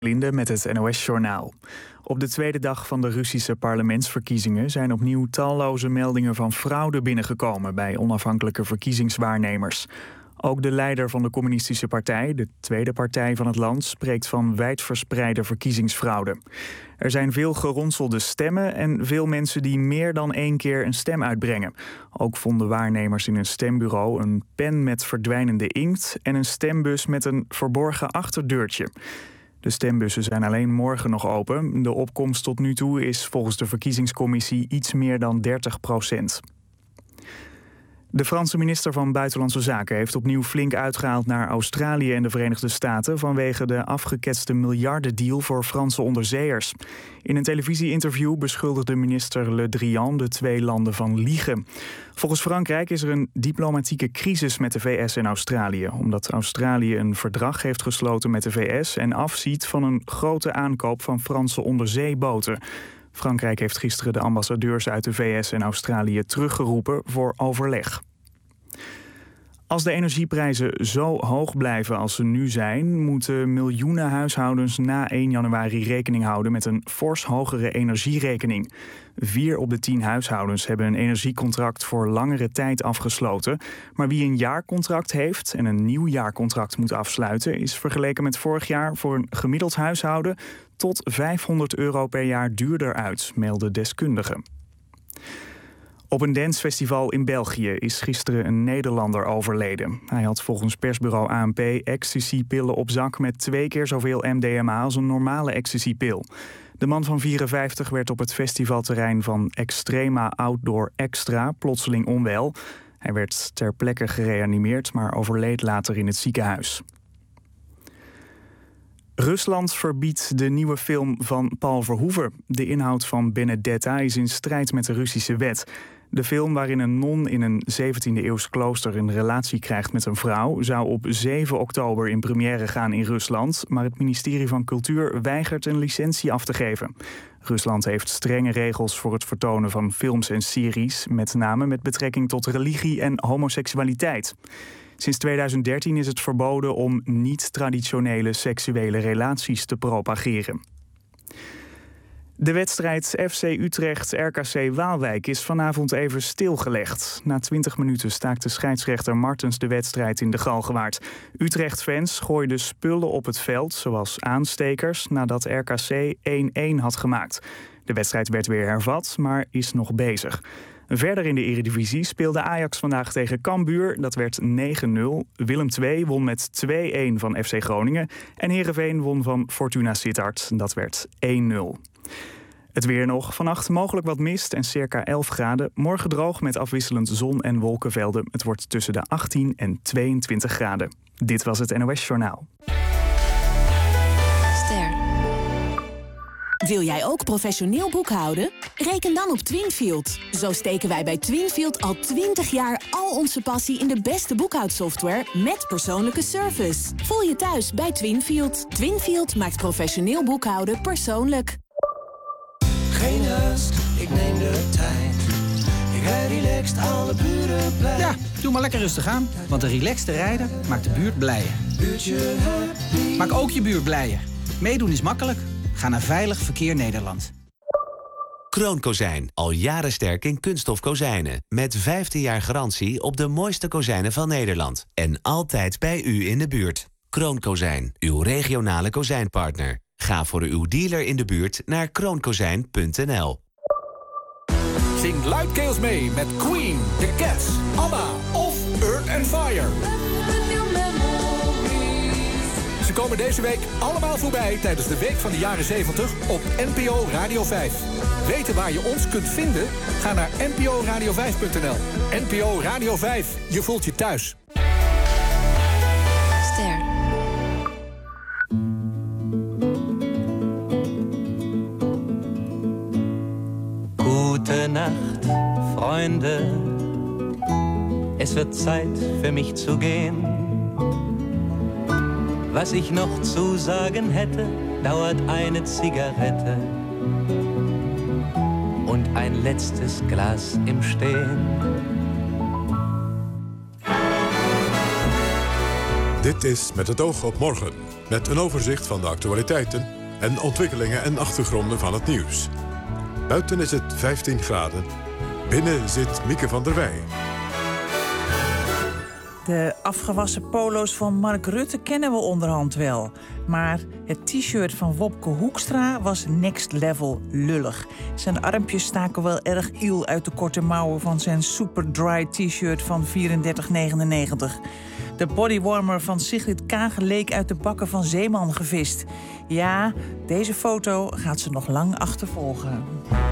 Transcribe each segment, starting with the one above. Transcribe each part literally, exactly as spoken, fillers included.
Linde met het N O S-journaal. Op de tweede dag van de Russische parlementsverkiezingen zijn opnieuw talloze meldingen van fraude binnengekomen bij onafhankelijke verkiezingswaarnemers. Ook de leider van de Communistische Partij, de tweede partij van het land, spreekt van wijdverspreide verkiezingsfraude. Er zijn veel geronselde stemmen en veel mensen die meer dan één keer een stem uitbrengen. Ook vonden waarnemers in een stembureau een pen met verdwijnende inkt en een stembus met een verborgen achterdeurtje. De stembussen zijn alleen morgen nog open. De opkomst tot nu toe is volgens de verkiezingscommissie iets meer dan dertig procent. De Franse minister van Buitenlandse Zaken heeft opnieuw flink uitgehaald naar Australië en de Verenigde Staten vanwege de afgeketste miljardendeal voor Franse onderzeeërs. In een televisie-interview beschuldigde minister Le Drian de twee landen van liegen. Volgens Frankrijk is er een diplomatieke crisis met de V S en Australië, omdat Australië een verdrag heeft gesloten met de V S en afziet van een grote aankoop van Franse onderzeeboten. Frankrijk heeft gisteren de ambassadeurs uit de V S en Australië teruggeroepen voor overleg. Als de energieprijzen zo hoog blijven als ze nu zijn, moeten miljoenen huishoudens na één januari rekening houden met een fors hogere energierekening. Vier op de tien huishoudens hebben een energiecontract voor langere tijd afgesloten. Maar wie een jaarcontract heeft en een nieuw jaarcontract moet afsluiten, is vergeleken met vorig jaar voor een gemiddeld huishouden tot vijfhonderd euro per jaar duurder uit, melden deskundigen. Op een dancefestival in België is gisteren een Nederlander overleden. Hij had volgens persbureau A N P ecstasy-pillen op zak met twee keer zoveel M D M A als een normale ecstasy-pil. De man van vierenvijftig werd op het festivalterrein van Extrema Outdoor Extra plotseling onwel. Hij werd ter plekke gereanimeerd, maar overleed later in het ziekenhuis. Rusland verbiedt de nieuwe film van Paul Verhoeven. De inhoud van Benedetta is in strijd met de Russische wet. De film waarin een non in een zeventiende-eeuws klooster een relatie krijgt met een vrouw zou op zeven oktober in première gaan in Rusland, maar het ministerie van Cultuur weigert een licentie af te geven. Rusland heeft strenge regels voor het vertonen van films en series, met name met betrekking tot religie en homoseksualiteit. Sinds tweeduizend dertien is het verboden om niet-traditionele seksuele relaties te propageren. De wedstrijd F C Utrecht-R K C Waalwijk is vanavond even stilgelegd. Na twintig minuten staakte scheidsrechter Martens de wedstrijd in de Galgenwaard. Utrecht-fans gooiden spullen op het veld, zoals aanstekers, nadat R K C één-één had gemaakt. De wedstrijd werd weer hervat, maar is nog bezig. Verder in de Eredivisie speelde Ajax vandaag tegen Cambuur. Dat werd negen nul. Willem twee won met twee-één van F C Groningen. En Heerenveen won van Fortuna Sittard. Dat werd één nul. Het weer nog. Vannacht mogelijk wat mist en circa elf graden. Morgen droog met afwisselend zon en wolkenvelden. Het wordt tussen de achttien en tweeëntwintig graden. Dit was het N O S-journaal. Ster. Wil jij ook professioneel boekhouden? Reken dan op Twinfield. Zo steken wij bij Twinfield al twintig jaar al onze passie in de beste boekhoudsoftware met persoonlijke service. Voel je thuis bij Twinfield. Twinfield maakt professioneel boekhouden persoonlijk. Geen haast, ik neem de tijd. Ik rijd relaxed, alle buren blij. Ja, doe maar lekker rustig aan, want een relaxte rijder maakt de buurt blijer. Buurtje happy. Maak ook je buurt blijer. Meedoen is makkelijk. Ga naar Veilig Verkeer Nederland. Kroon Kozijn, al jaren sterk in kunststof kozijnen. Met vijftien jaar garantie op de mooiste kozijnen van Nederland. En altijd bij u in de buurt. Kroon Kozijn, uw regionale kozijnpartner. Ga voor uw dealer in de buurt naar kroonkozijn punt n l. Zing luidkeels mee met Queen, The Cats, ABBA of Earth and Fire. Ze komen deze week allemaal voorbij tijdens de Week van de Jaren zeventig op N P O Radio vijf. Weten waar je ons kunt vinden? Ga naar N P O radio vijf punt n l. N P O Radio vijf, je voelt je thuis. Ster. Gute Nacht, Freunde. Es wird Zeit für mich zu gehen. Was ich noch zu sagen hätte, dauert eine Zigarette und ein letztes Glas im Stehen. Dit is Met het oog op morgen. Met een overzicht van de actualiteiten en ontwikkelingen en achtergronden van het nieuws. Buiten is het vijftien graden. Binnen zit Mieke van der Wij. De afgewassen polo's van Mark Rutte kennen we onderhand wel. Maar het t-shirt van Wopke Hoekstra was next level lullig. Zijn armpjes staken wel erg iel uit de korte mouwen van zijn super dry t-shirt van vierendertig negenennegentig. De bodywarmer van Sigrid Kaag leek uit de bakken van Zeeman gevist. Ja, deze foto gaat ze nog lang achtervolgen.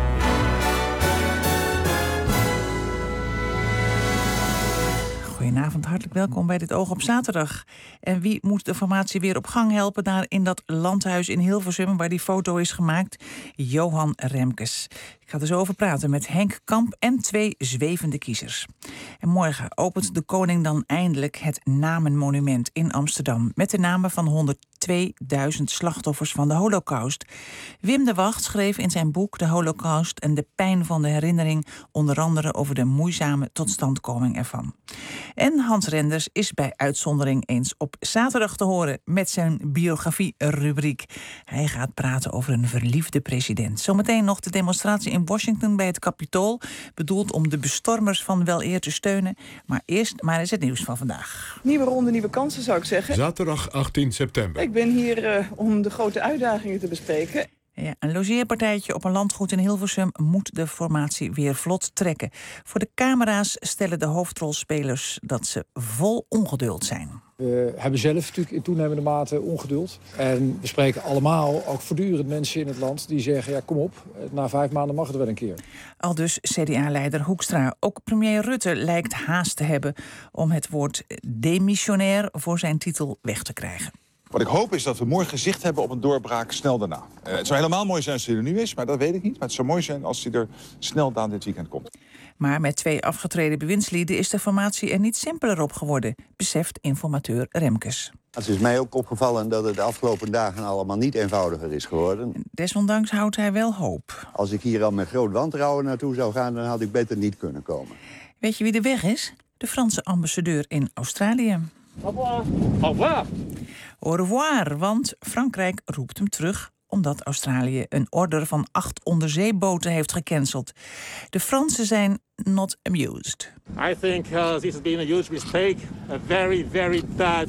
Goedenavond, hartelijk welkom bij Dit Oog op Zaterdag. En wie moet de formatie weer op gang helpen daar in dat landhuis in Hilversum waar die foto is gemaakt? Johan Remkes. Ik ga er zo over praten met Henk Kamp en twee zwevende kiezers. En morgen opent de koning dan eindelijk het Namenmonument in Amsterdam met de namen van honderdtweeduizend slachtoffers van de Holocaust. Wim de Wacht schreef in zijn boek De Holocaust en de pijn van de herinnering onder andere over de moeizame totstandkoming ervan. En Hans Renders is bij uitzondering eens op zaterdag te horen met zijn biografie-rubriek. Hij gaat praten over een verliefde president. Zometeen nog de demonstratie in Washington bij het Capitool, bedoeld om de bestormers van weleer te steunen. Maar eerst maar eens het nieuws van vandaag. Nieuwe ronde, nieuwe kansen zou ik zeggen. Zaterdag achttien september. Ik ben hier uh, om de grote uitdagingen te bespreken. Ja, een logeerpartijtje op een landgoed in Hilversum moet de formatie weer vlot trekken. Voor de camera's stellen de hoofdrolspelers dat ze vol ongeduld zijn. We hebben zelf natuurlijk in toenemende mate ongeduld. En we spreken allemaal, ook voortdurend mensen in het land die zeggen, ja kom op, na vijf maanden mag het wel een keer. Aldus C D A-leider Hoekstra. Ook premier Rutte lijkt haast te hebben om het woord demissionair voor zijn titel weg te krijgen. Wat ik hoop is dat we morgen zicht hebben op een doorbraak snel daarna. Uh, het zou helemaal mooi zijn als hij er nu is, maar dat weet ik niet. Maar het zou mooi zijn als hij er snel aan dit weekend komt. Maar met twee afgetreden bewindslieden is de formatie er niet simpeler op geworden, beseft informateur Remkes. Het is mij ook opgevallen dat het de afgelopen dagen allemaal niet eenvoudiger is geworden. Desondanks houdt hij wel hoop. Als ik hier al met groot wantrouwen naartoe zou gaan, dan had ik beter niet kunnen komen. Weet je wie de weg is? De Franse ambassadeur in Australië. Au revoir. Au revoir. Au revoir, want Frankrijk roept hem terug omdat Australië een order van acht onderzeeboten heeft gecanceld. De Fransen zijn not amused. I think uh, this has been a huge mistake, a very, very bad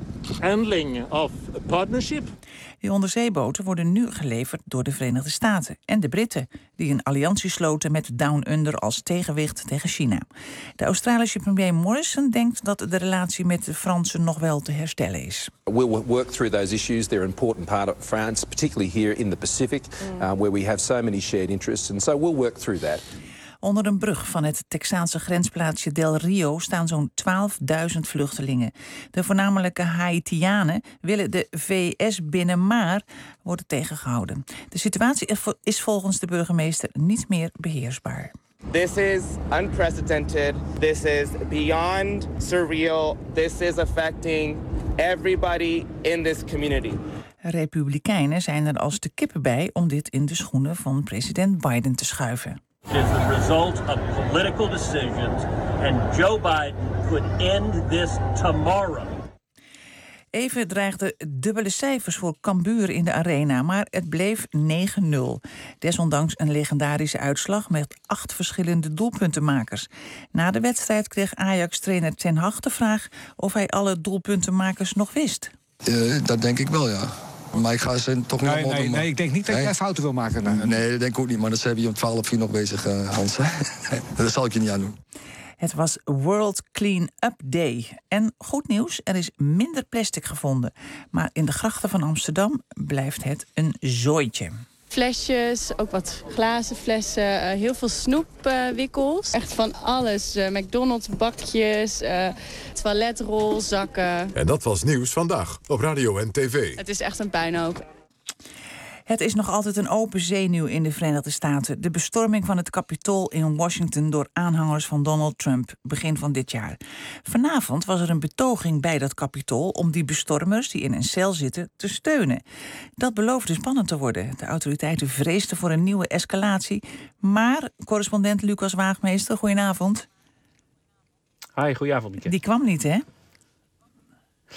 handling of a partnership. Die onderzeeboten worden nu geleverd door de Verenigde Staten en de Britten, die een alliantie sloten met Down Under als tegenwicht tegen China. De Australische premier Morrison denkt dat de relatie met de Fransen nog wel te herstellen is. We'll work through those issues. They're an important part of France, particularly here in the Pacific, uh, where we have so many shared interests, and so we'll work through that. Onder een brug van het Texaanse grensplaatsje Del Rio staan zo'n twaalfduizend vluchtelingen. De voornamelijke Haitianen willen de V S binnen, maar worden tegengehouden. De situatie is volgens de burgemeester niet meer beheersbaar. This is unprecedented. This is beyond surreal. This is affecting everybody in this community. Republikeinen zijn er als de kippen bij om dit in de schoenen van president Biden te schuiven. It is the result of political decisions, and Joe Biden could end this tomorrow. Even dreigden dubbele cijfers voor Cambuur in de arena, maar het bleef negen nul. Desondanks een legendarische uitslag met acht verschillende doelpuntenmakers. Na de wedstrijd kreeg Ajax-trainer Ten Hag de vraag of hij alle doelpuntenmakers nog wist. Uh, dat denk ik wel, ja. Maar ik ga ze toch nee, nee, nee, ik denk niet dat nee? jij fouten wil maken. Nee, nee, dat denk ik ook niet. Maar dat zijn we hier om twaalf uur nog bezig, uh, Hans. Dat zal ik je niet aan doen. Het was World Clean Up Day. En goed nieuws, er is minder plastic gevonden. Maar in de grachten van Amsterdam blijft het een zooitje. Flesjes, ook wat glazen flessen, uh, heel veel snoepwikkels. Uh, Echt van alles. Uh, McDonald's bakjes, uh, toiletrolzakken. En dat was Nieuws Vandaag op radio en tv. Het is echt een puinhoop. Het is nog altijd een open zenuw in de Verenigde Staten. De bestorming van het Capitool in Washington door aanhangers van Donald Trump begin van dit jaar. Vanavond was er een betoging bij dat Capitool om die bestormers die in een cel zitten te steunen. Dat beloofde spannend te worden. De autoriteiten vreesden voor een nieuwe escalatie. Maar correspondent Lucas Waagmeester, goedenavond. Hi, goedenavond, Mieke. Die kwam niet, hè?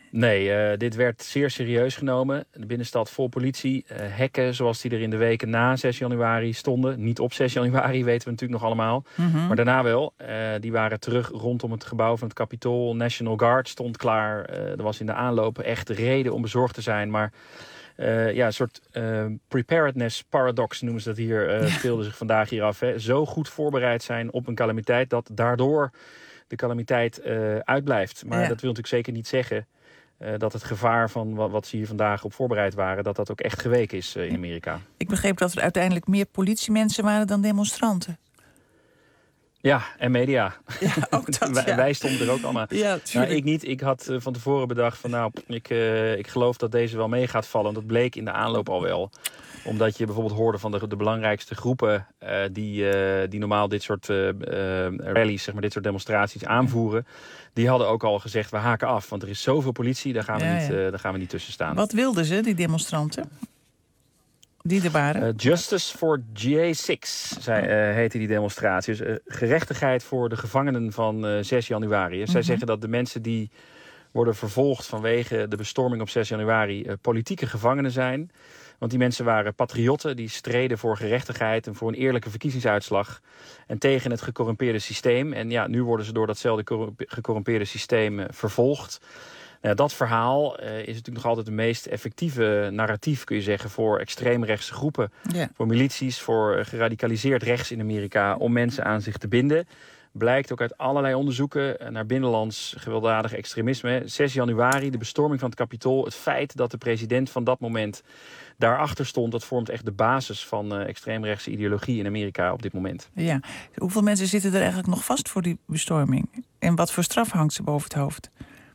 Nee, uh, dit werd zeer serieus genomen. De binnenstad vol politie. Uh, hekken zoals die er in de weken na zes januari stonden. Niet op zes januari, weten we natuurlijk nog allemaal. Mm-hmm. Maar daarna wel. Uh, die waren terug rondom het gebouw van het Capitool. National Guard stond klaar. Uh, er was in de aanloop echt reden om bezorgd te zijn. Maar uh, ja, een soort uh, preparedness paradox noemen ze dat hier. Uh, speelde zich vandaag hier af. Hè. Zo goed voorbereid zijn op een calamiteit dat daardoor de calamiteit uh, uitblijft. Maar ja. dat wil natuurlijk zeker niet zeggen Uh, dat het gevaar van wat, wat ze hier vandaag op voorbereid waren, dat dat ook echt geweken is uh, in Amerika. Ik begreep dat er uiteindelijk meer politiemensen waren dan demonstranten. Ja, en media. Ja, ook dat, wij, ja. wij stonden er ook allemaal. Ja, nou, ik niet. Ik had uh, van tevoren bedacht van nou, ik, uh, ik geloof dat deze wel mee gaat vallen. Dat bleek in de aanloop al wel. Omdat je bijvoorbeeld hoorde van de, de belangrijkste groepen uh, die, uh, die normaal dit soort uh, uh, rallies, zeg maar, dit soort demonstraties aanvoeren. Die hadden ook al gezegd, we haken af. Want er is zoveel politie, daar gaan we, ja, niet, uh, daar gaan we niet tussen staan. Wat wilden ze, die demonstranten? Die er waren? Uh, Justice for G A zes zei, uh, heette die demonstratie. Dus, uh, gerechtigheid voor de gevangenen van uh, zes januari. Mm-hmm. Zij zeggen dat de mensen die worden vervolgd vanwege de bestorming op zes januari uh, politieke gevangenen zijn. Want die mensen waren patriotten, die streden voor gerechtigheid en voor een eerlijke verkiezingsuitslag. En tegen het gecorrumpeerde systeem. En ja, nu worden ze door datzelfde gecorrumpeerde systeem uh, vervolgd. Nou, dat verhaal uh, is natuurlijk nog altijd de meest effectieve narratief, kun je zeggen, voor extreemrechtse groepen. Yeah. Voor milities, voor uh, geradicaliseerd rechts in Amerika, om mensen aan zich te binden. Blijkt ook uit allerlei onderzoeken naar binnenlands gewelddadig extremisme. zes januari, de bestorming van het Capitool. Het feit dat de president van dat moment daarachter stond, dat vormt echt de basis van uh, extreemrechtse ideologie in Amerika op dit moment. Ja. Hoeveel mensen zitten er eigenlijk nog vast voor die bestorming? En wat voor straf hangt ze boven het hoofd?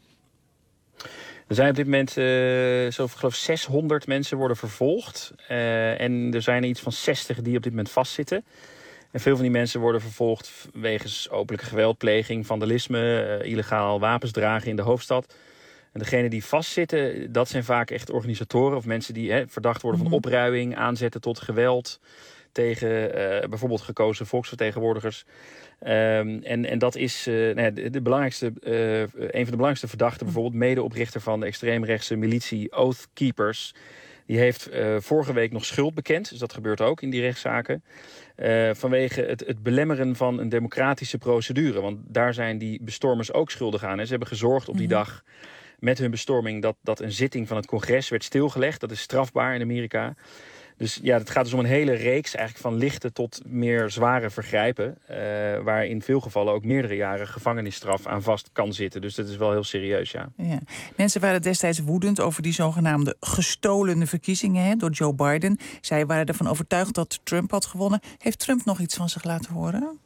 Er zijn op dit moment uh, zo, geloof zeshonderd mensen worden vervolgd. Uh, en er zijn er iets van zestig die op dit moment vastzitten. En veel van die mensen worden vervolgd wegens openlijke geweldpleging, vandalisme, uh, illegaal wapens dragen in de hoofdstad. En degenen die vastzitten, dat zijn vaak echt organisatoren of mensen die hè, verdacht worden van mm-hmm. opruiing, aanzetten tot geweld tegen uh, bijvoorbeeld gekozen volksvertegenwoordigers. Um, en, en dat is uh, nou ja, de, de belangrijkste, uh, een van de belangrijkste verdachten, bijvoorbeeld medeoprichter van de extreemrechtse militie Oath Keepers. Die heeft uh, vorige week nog schuld bekend, dus dat gebeurt ook in die rechtszaken. Uh, vanwege het, het belemmeren van een democratische procedure. Want daar zijn die bestormers ook schuldig aan. Hè. Ze hebben gezorgd op die mm-hmm. dag met hun bestorming dat, dat een zitting van het congres werd stilgelegd. Dat is strafbaar in Amerika. Dus ja, het gaat dus om een hele reeks eigenlijk van lichte tot meer zware vergrijpen. Uh, waar in veel gevallen ook meerdere jaren gevangenisstraf aan vast kan zitten. Dus dat is wel heel serieus, ja. ja. Mensen waren destijds woedend over die zogenaamde gestolen verkiezingen hè, door Joe Biden. Zij waren ervan overtuigd dat Trump had gewonnen. Heeft Trump nog iets van zich laten horen?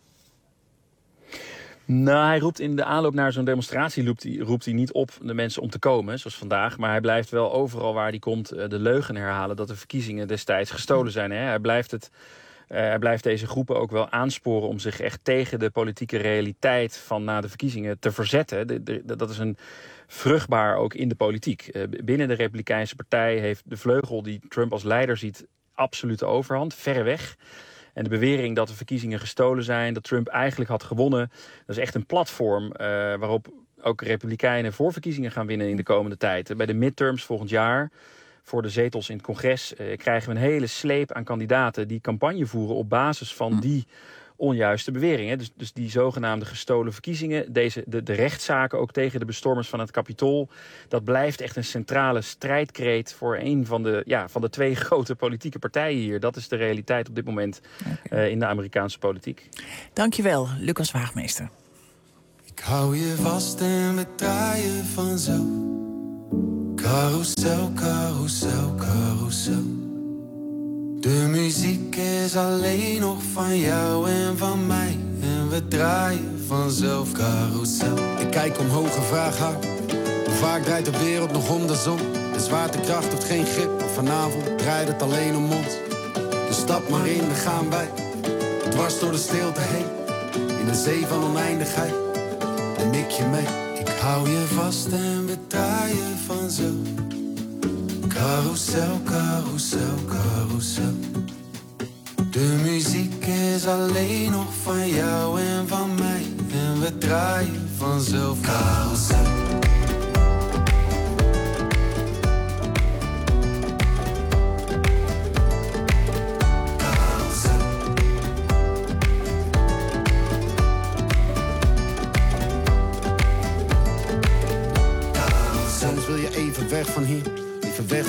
Nou, hij roept in de aanloop naar zo'n demonstratie roept hij, roept hij niet op de mensen om te komen, zoals vandaag. Maar hij blijft wel overal waar hij komt de leugen herhalen dat de verkiezingen destijds gestolen zijn. Hè. Hij blijft het, uh, hij blijft deze groepen ook wel aansporen om zich echt tegen de politieke realiteit van na de verkiezingen te verzetten. De, de, dat is een vruchtbaar ook in de politiek. Uh, binnen de Republikeinse partij heeft de vleugel die Trump als leider ziet absolute overhand, verreweg. En de bewering dat de verkiezingen gestolen zijn, dat Trump eigenlijk had gewonnen, dat is echt een platform uh, waarop ook Republikeinen voorverkiezingen gaan winnen in de komende tijd. Bij de midterms volgend jaar, voor de zetels in het congres, uh, krijgen we een hele sleep aan kandidaten die campagne voeren op basis van die onjuiste beweringen. Dus, dus die zogenaamde gestolen verkiezingen, deze, de, de rechtszaken ook tegen de bestormers van het Capitool, dat blijft echt een centrale strijdkreet voor een van de, ja, van de twee grote politieke partijen hier. Dat is de realiteit op dit moment okay. uh, in de Amerikaanse politiek. Dankjewel, Lucas Waagmeester. Ik hou je vast en we draaien vanzelf. Carousel, carousel, carousel. De muziek is alleen nog van jou en van mij. En we draaien vanzelf carousel. Ik kijk omhoog en vraag haar: hoe vaak draait de wereld nog om de zon? De zwaartekracht heeft geen grip, maar vanavond draait het alleen om ons. Dus stap maar in, dan gaan wij dwars door de stilte heen. In een zee van oneindigheid, en ik je mee. Ik hou je vast en we draaien vanzelf. Carousel, carousel, carousel. De muziek is alleen nog van jou en van mij. En we draaien vanzelf carousel.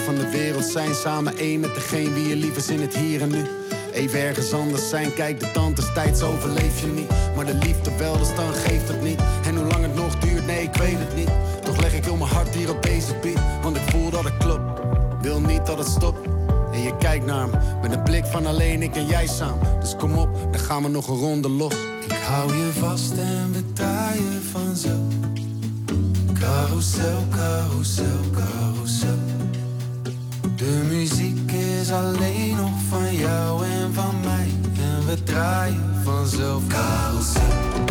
van de wereld zijn. Samen één met degene wie je lief is in het hier en nu. Even ergens anders zijn, kijk de tand is tijd, zo overleef je niet. Maar de liefde wel, dus dan geeft het niet. En hoe lang het nog duurt, nee ik weet het niet. Toch leg ik heel mijn hart hier op deze beat, want ik voel dat het klopt. Wil niet dat het stopt. En je kijkt naar me, met een blik van alleen ik en jij samen. Dus kom op, dan gaan we nog een ronde los. Ik hou je vast en we draaien vanzelf. Carousel, carousel, carousel. De muziek is alleen nog van jou en van mij. En we draaien vanzelf. Carousel.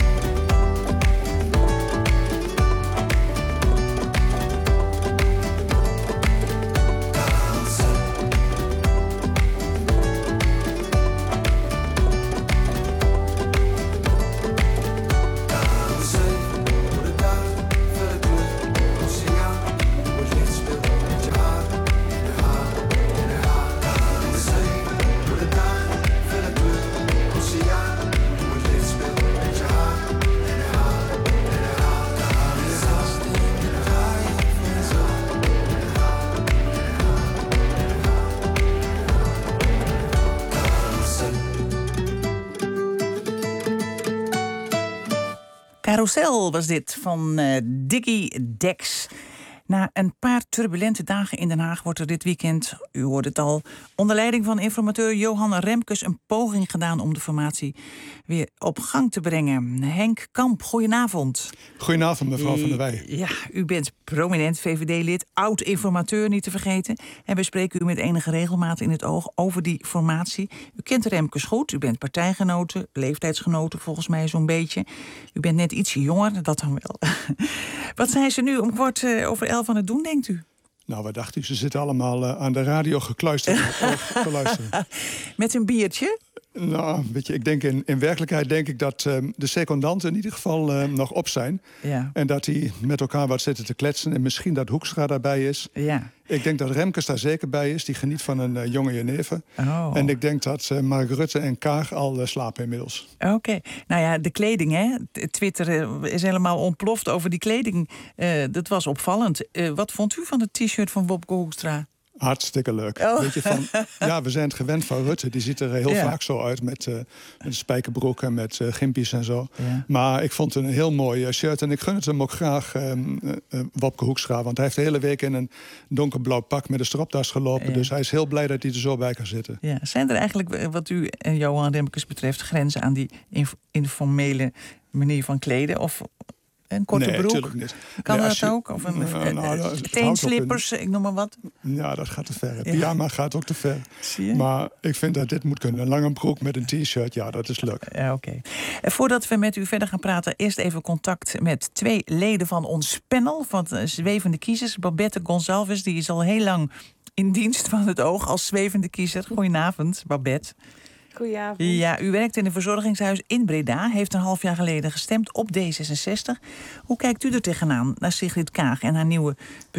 Carousel was dit van uh, Diggy Dex. Na een paar turbulente dagen in Den Haag wordt er dit weekend, u hoort het al, onder leiding van informateur Johan Remkes een poging gedaan om de formatie weer op gang te brengen. Henk Kamp, goedenavond. Goedenavond, mevrouw Van der Wij. Ja, u bent prominent V V D-lid, oud-informateur niet te vergeten. En we spreken u met enige regelmaat in het oog over die formatie. U kent Remkes goed, u bent partijgenoten, leeftijdsgenoten volgens mij zo'n beetje. U bent net ietsje jonger, dat dan wel. Wat zijn ze nu om kwart uh, over elf aan het doen, denkt u? Nou, wat dacht u? Ze zitten allemaal uh, aan de radio gekluisterd te luisteren. Met een biertje? Nou, weet je, ik denk in, in werkelijkheid denk ik dat um, de secondanten in ieder geval uh, nog op zijn. Ja. En dat die met elkaar wat zitten te kletsen. En misschien dat Hoekstra daarbij is. Ja. Ik denk dat Remkes daar zeker bij is. Die geniet van een uh, jonge jenever. Oh. En ik denk dat uh, Mark Rutte en Kaag al uh, slapen inmiddels. Oké. Okay. Nou ja, de kleding, hè. Twitter uh, is helemaal ontploft over die kleding. Uh, dat was opvallend. Uh, wat vond u van het t-shirt van Wopke Hoekstra? Hartstikke leuk. Oh. Weet je, van, ja, we zijn het gewend van Rutte. Die ziet er heel ja. vaak zo uit met, uh, met spijkerbroek en met uh, gimpies en zo. Ja. Maar ik vond het een heel mooi uh, shirt. En ik gun het hem ook graag, um, uh, Wopke Hoekstra. Want hij heeft de hele week in een donkerblauw pak met een stropdas gelopen. Ja. Dus hij is heel blij dat hij er zo bij kan zitten. Ja. Zijn er eigenlijk, wat u en Johan Remkes betreft, grenzen aan die inf- informele manier van kleden? Of een korte nee, broek? Niet. Kan nee, dat je, ook? Of een nou, nou, teenslippers, ik noem maar wat? Ja, dat gaat te ver. Ja. Pyjama gaat ook te ver. Zie je? Maar ik vind dat dit moet kunnen. Een lange broek met een t-shirt, ja, dat is leuk. Ja, oké. Okay. Voordat we met u verder gaan praten, eerst even contact met twee leden van ons panel van de Zwevende Kiezers. Babette Gonçalves, die is al heel lang in dienst van het oog als zwevende kiezer. Goedenavond, Babette. Goedenavond. Ja, u werkt in een verzorgingshuis in Breda. Heeft een half jaar geleden gestemd op D zesenzestig. Hoe kijkt u er tegenaan naar Sigrid Kaag en haar nieuwe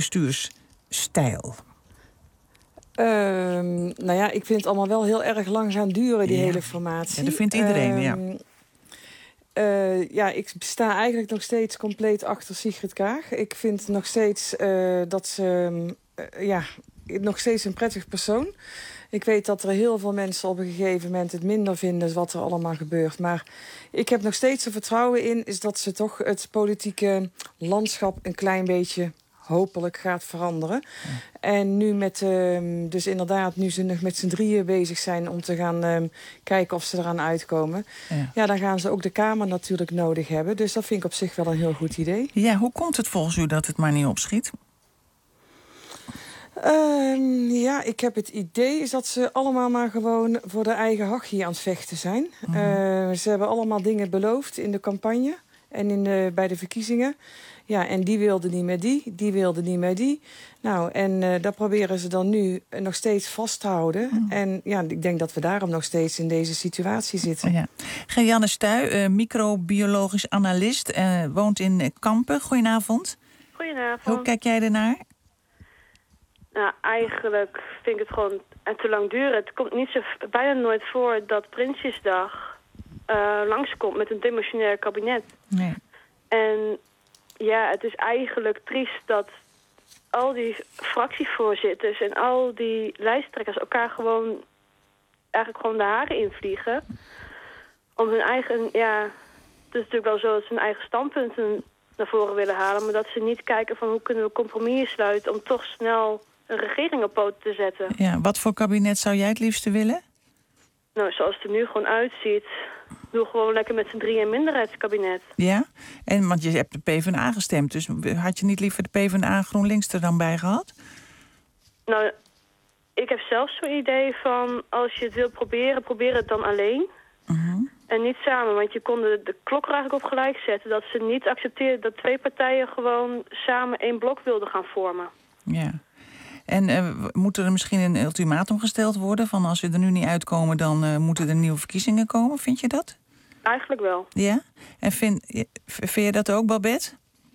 bestuursstijl? Um, nou ja, ik vind het allemaal wel heel erg lang gaan duren, die ja. hele formatie. Ja, dat vindt iedereen, um, ja. Uh, ja, ik sta eigenlijk nog steeds compleet achter Sigrid Kaag. Ik vind nog steeds uh, dat ze... Uh, ja, nog steeds een prettig persoon. Ik weet dat er heel veel mensen op een gegeven moment het minder vinden wat er allemaal gebeurt. Maar ik heb nog steeds er vertrouwen in is dat ze toch het politieke landschap een klein beetje hopelijk gaat veranderen. Ja. En nu met, uh, dus inderdaad, nu ze nog met z'n drieën bezig zijn om te gaan uh, kijken of ze eraan uitkomen. Ja. ja, dan gaan ze ook de Kamer natuurlijk nodig hebben. Dus dat vind ik op zich wel een heel goed idee. Ja, hoe komt het volgens u dat het maar niet opschiet? Um, ja, ik heb het idee is dat ze allemaal maar gewoon voor de eigen hachje aan het vechten zijn. Mm-hmm. Uh, ze hebben allemaal dingen beloofd in de campagne en in de, bij de verkiezingen. Ja, en die wilden niet meer die, die wilden niet meer die. Nou, en uh, dat proberen ze dan nu nog steeds vast te houden. Mm. En ja, ik denk dat we daarom nog steeds in deze situatie zitten. Ja. Gerjanne Stuy, uh, microbiologisch analist, uh, woont in Kampen. Goedenavond. Goedenavond. Hoe kijk jij ernaar? Nou, eigenlijk vind ik het gewoon te lang duren. Het komt niet zo, bijna nooit voor dat Prinsjesdag uh, langskomt met een demissionair kabinet. Nee. En ja, het is eigenlijk triest dat al die fractievoorzitters en al die lijsttrekkers elkaar gewoon... eigenlijk gewoon de haren invliegen. Om hun eigen... ja, het is natuurlijk wel zo dat ze hun eigen standpunten naar voren willen halen... maar dat ze niet kijken van hoe kunnen we compromissen sluiten... om toch snel een regering op poten te zetten. Ja, wat voor kabinet zou jij het liefste willen? Nou, zoals het er nu gewoon uitziet... doe gewoon lekker met z'n drieën een minderheidskabinet. Ja, en, want je hebt de PvdA gestemd... dus had je niet liever de PvdA GroenLinks er dan bij gehad? Nou, ik heb zelfs zo'n idee van... als je het wil proberen, probeer het dan alleen... Uh-huh. En niet samen, want je kon de, de klok er eigenlijk op gelijk zetten... dat ze niet accepteerden dat twee partijen gewoon samen één blok wilden gaan vormen. Ja. En uh, moet er misschien een ultimatum gesteld worden... van als we er nu niet uitkomen, dan uh, moeten er nieuwe verkiezingen komen? Vind je dat? Eigenlijk wel. Ja? En vind, vind je dat ook, Babette?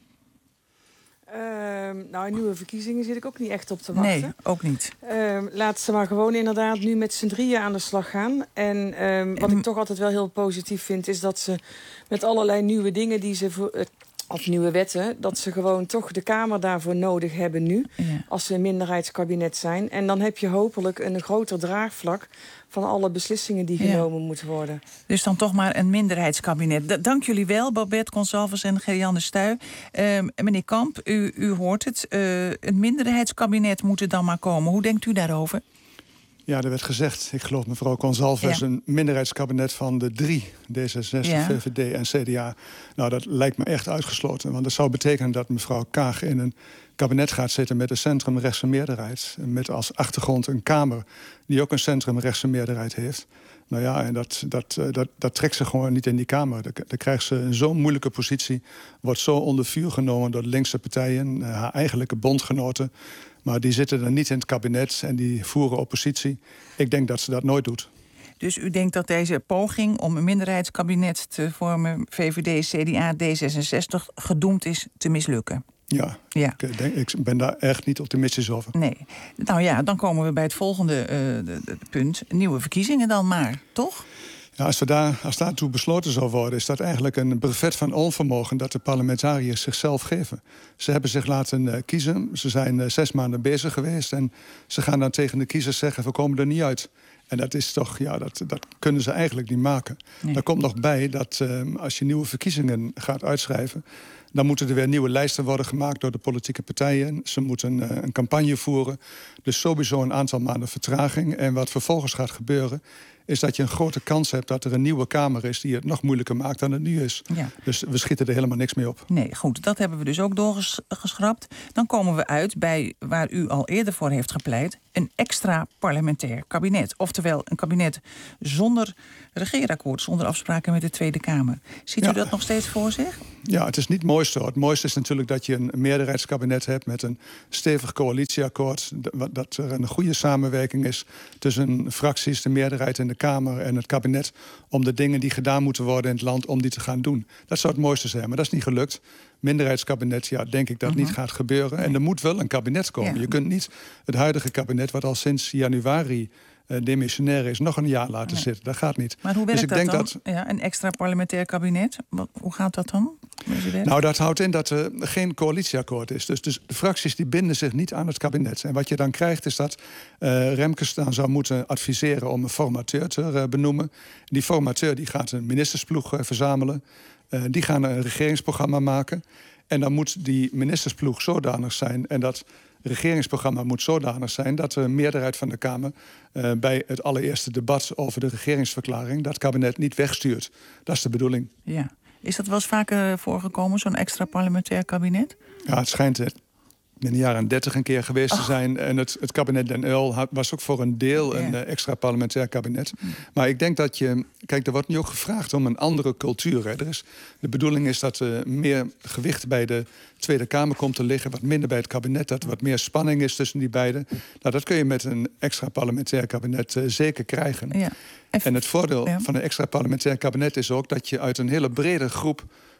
Uh, nou, in nieuwe verkiezingen zit ik ook niet echt op te wachten. Nee, ook niet. Uh, laat ze maar gewoon inderdaad nu met z'n drieën aan de slag gaan. En uh, wat ik toch altijd wel heel positief vind... is dat ze met allerlei nieuwe dingen die ze voor... Uh, of nieuwe wetten, dat ze gewoon toch de Kamer daarvoor nodig hebben nu... Ja. Als ze een minderheidskabinet zijn. En dan heb je hopelijk een groter draagvlak... van alle beslissingen die genomen ja. moeten worden. Dus dan toch maar een minderheidskabinet. D- dank jullie wel, Babette Gonsalves en Gerjanne Stuy. Uh, meneer Kamp, u, u hoort het. Uh, een minderheidskabinet moet er dan maar komen. Hoe denkt u daarover? Ja, er werd gezegd, ik geloof mevrouw Gonsalves... Ja. een minderheidskabinet van de drie, D zesenzestig, ja. V V D en C D A. Nou, dat lijkt me echt uitgesloten. Want dat zou betekenen dat mevrouw Kaag in een kabinet gaat zitten... met een centrumrechtse meerderheid. Met als achtergrond een Kamer die ook een centrumrechtse meerderheid heeft. Nou ja, en dat, dat, dat, dat trekt ze gewoon niet in die Kamer. Dan, dan krijgt ze een zo'n moeilijke positie. Wordt zo onder vuur genomen door de linkse partijen. Uh, haar eigenlijke bondgenoten. Maar die zitten er niet in het kabinet en die voeren oppositie. Ik denk dat ze dat nooit doet. Dus u denkt dat deze poging om een minderheidskabinet te vormen... V V D, C D A, D zesenzestig, gedoemd is te mislukken? Ja, ja. Ik, denk, ik ben daar echt niet optimistisch over. Nee. Nou ja, dan komen we bij het volgende uh, de, de punt. Nieuwe verkiezingen dan maar, toch? Ja, als, we daar, als daartoe besloten zou worden... is dat eigenlijk een brevet van onvermogen... dat de parlementariërs zichzelf geven. Ze hebben zich laten uh, kiezen. Ze zijn uh, zes maanden bezig geweest... en ze gaan dan tegen de kiezers zeggen... we komen er niet uit. En dat is toch, ja, dat, dat kunnen ze eigenlijk niet maken. Nee. Daar komt nog bij dat uh, als je nieuwe verkiezingen gaat uitschrijven... dan moeten er weer nieuwe lijsten worden gemaakt door de politieke partijen. Ze moeten uh, een campagne voeren. Dus sowieso een aantal maanden vertraging. En wat vervolgens gaat gebeuren... is dat je een grote kans hebt dat er een nieuwe Kamer is... die het nog moeilijker maakt dan het nu is. Ja. Dus we schieten er helemaal niks mee op. Nee, goed, dat hebben we dus ook doorgeschrapt. Dan komen we uit bij waar u al eerder voor heeft gepleit... een extra parlementair kabinet. Oftewel een kabinet zonder regeerakkoord... zonder afspraken met de Tweede Kamer. Ziet u ja. dat nog steeds voor zich? Ja, het is niet het mooiste. Het mooiste is natuurlijk dat je een meerderheidskabinet hebt... met een stevig coalitieakkoord. Dat er een goede samenwerking is tussen fracties, de meerderheid in de Kamer en het kabinet... om de dingen die gedaan moeten worden in het land, om die te gaan doen. Dat zou het mooiste zijn, maar dat is niet gelukt. Minderheidskabinet, ja, denk ik dat uh-huh. niet gaat gebeuren. En er moet wel een kabinet komen. Ja. Je kunt niet het huidige kabinet, wat al sinds januari... Uh, demissionair is, nog een jaar laten nee. zitten. Dat gaat niet. Maar hoe werkt dus ik dat denk dan? Dat... Ja, een extra parlementair kabinet? Wat, hoe gaat dat dan? Nou, dat houdt in dat er geen coalitieakkoord is. Dus, dus de fracties die binden zich niet aan het kabinet. En wat je dan krijgt is dat uh, Remkes dan zou moeten adviseren... om een formateur te uh, benoemen. Die formateur die gaat een ministersploeg uh, verzamelen. Uh, die gaan een regeringsprogramma maken. En dan moet die ministersploeg zodanig zijn... en dat regeringsprogramma moet zodanig zijn... dat de meerderheid van de Kamer uh, bij het allereerste debat... over de regeringsverklaring dat kabinet niet wegstuurt. Dat is de bedoeling. Ja. Is dat wel eens vaker voorgekomen, zo'n extra parlementair kabinet? Ja, het schijnt in de jaren dertig een keer geweest oh. te zijn. En het, het kabinet Den Uyl had, was ook voor een deel een yeah. uh, extra parlementair kabinet. Mm. Maar ik denk dat je... Kijk, er wordt nu ook gevraagd om een andere cultuur. Hè. Er is, de bedoeling is dat er uh, meer gewicht bij de Tweede Kamer komt te liggen... wat minder bij het kabinet, dat er wat meer spanning is tussen die beiden. Nou, dat kun je met een extra parlementair kabinet uh, zeker krijgen. Ja. En het voordeel ja. van een extra parlementair kabinet is ook... dat je uit een hele brede groep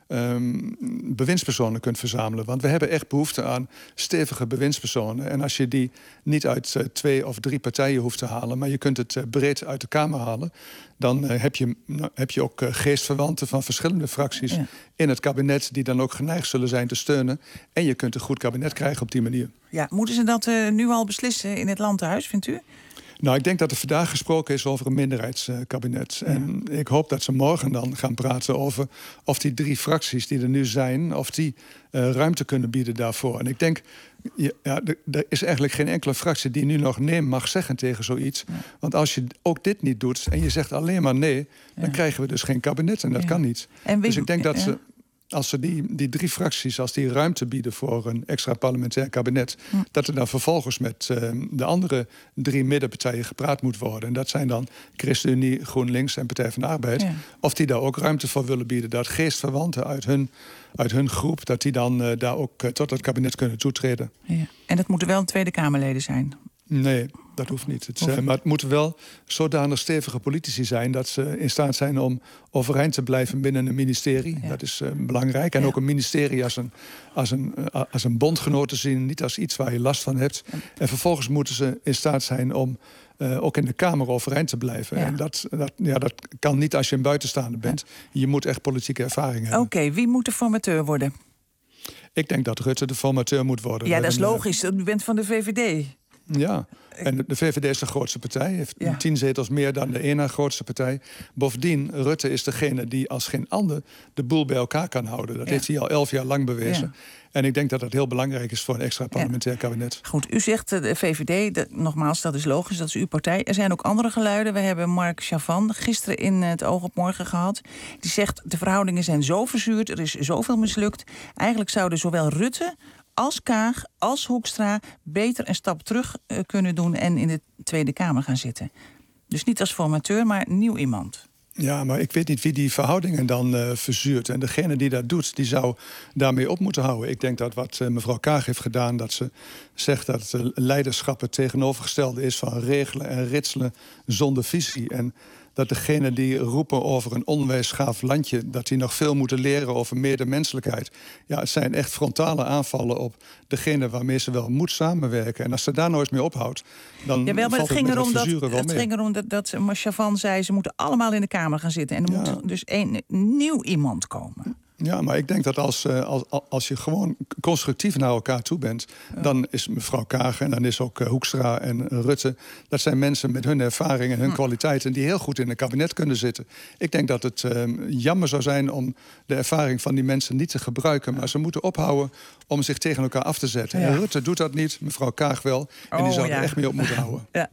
Um, bewindspersonen kunt verzamelen. Want we hebben echt behoefte aan stevige bewindspersonen. En als je die niet uit uh, twee of drie partijen hoeft te halen, maar je kunt het uh, breed uit de Kamer halen, dan uh, heb, je, uh, heb je ook uh, geestverwanten van verschillende fracties ja. in het kabinet die dan ook geneigd zullen zijn te steunen. En je kunt een goed kabinet krijgen op die manier. Ja, moeten ze dat uh, nu al beslissen in het Landhuis, vindt u? Nou, ik denk dat er vandaag gesproken is over een minderheidskabinet. Ja. En ik hoop dat ze morgen dan gaan praten over of die drie fracties die er nu zijn, of die uh, ruimte kunnen bieden daarvoor. En ik denk, ja, er is eigenlijk geen enkele fractie die nu nog nee mag zeggen tegen zoiets. Ja. Want als je ook dit niet doet en je zegt alleen maar nee, ja. dan krijgen we dus geen kabinet en dat ja. kan niet. En wie, dus ik denk dat ja. ze... Als ze die, die drie fracties, als die ruimte bieden voor een extra parlementair kabinet, hm. dat er dan vervolgens met uh, de andere drie middenpartijen gepraat moet worden. En dat zijn dan ChristenUnie, GroenLinks en Partij van de Arbeid. Ja. Of die daar ook ruimte voor willen bieden. Dat geestverwanten uit hun, uit hun groep, dat die dan uh, daar ook uh, tot het kabinet kunnen toetreden. Ja. En dat moeten wel Tweede Kamerleden zijn? Nee, dat hoeft niet. Het, uh, maar het moeten wel zodanig stevige politici zijn dat ze in staat zijn om overeind te blijven binnen een ministerie. Ja. Dat is uh, belangrijk. En ja. ook een ministerie als een, als, een, uh, als een bondgenoot te zien, niet als iets waar je last van hebt. Ja. En vervolgens moeten ze in staat zijn om uh, ook in de Kamer overeind te blijven. Ja. En dat, dat, ja, dat kan niet als je een buitenstaander bent. Ja. Je moet echt politieke ervaring hebben. Oké, okay, wie moet de formateur worden? Ik denk dat Rutte de formateur moet worden. Ja, dat is logisch. U bent van de V V D. Ja, en de V V D is de grootste partij. Heeft ja. tien zetels meer dan de ene grootste partij. Bovendien, Rutte is degene die als geen ander de boel bij elkaar kan houden. Dat ja. heeft hij al elf jaar lang bewezen. Ja. En ik denk dat dat heel belangrijk is voor een extra parlementair ja. kabinet. Goed, u zegt de V V D, de, nogmaals, dat is logisch, dat is uw partij. Er zijn ook andere geluiden. We hebben Mark Chavan gisteren in het Oog op Morgen gehad. Die zegt, de verhoudingen zijn zo verzuurd, er is zoveel mislukt. Eigenlijk zouden zowel Rutte als Kaag, als Hoekstra beter een stap terug uh, kunnen doen en in de Tweede Kamer gaan zitten. Dus niet als formateur, maar nieuw iemand. Ja, maar ik weet niet wie die verhoudingen dan uh, verzuurt. En degene die dat doet, die zou daarmee op moeten houden. Ik denk dat wat uh, mevrouw Kaag heeft gedaan, dat ze zegt dat uh, leiderschap het tegenovergestelde is van regelen en ritselen zonder visie. En dat degenen die roepen over een onwijsgaaf landje, dat die nog veel moeten leren over medemenselijkheid. Ja, het zijn echt frontale aanvallen op degene waarmee ze wel moet samenwerken. En als ze daar nooit mee ophoudt, dan ja, wel, maar valt het ging het erom met dat, het wel het mee. ging erom dat, dat Chavan zei, ze moeten allemaal in de Kamer gaan zitten. En er ja. moet dus een nieuw iemand komen. Ja, maar ik denk dat als, als, als je gewoon constructief naar elkaar toe bent, ja. dan is mevrouw Kaag en dan is ook Hoekstra en Rutte, dat zijn mensen met hun ervaring en hun hm. kwaliteiten die heel goed in een kabinet kunnen zitten. Ik denk dat het uh, jammer zou zijn om de ervaring van die mensen niet te gebruiken, maar ze moeten ophouden om zich tegen elkaar af te zetten. Ja. En Rutte doet dat niet, mevrouw Kaag wel. En die oh, zou ja. er echt mee op moeten houden. Ja.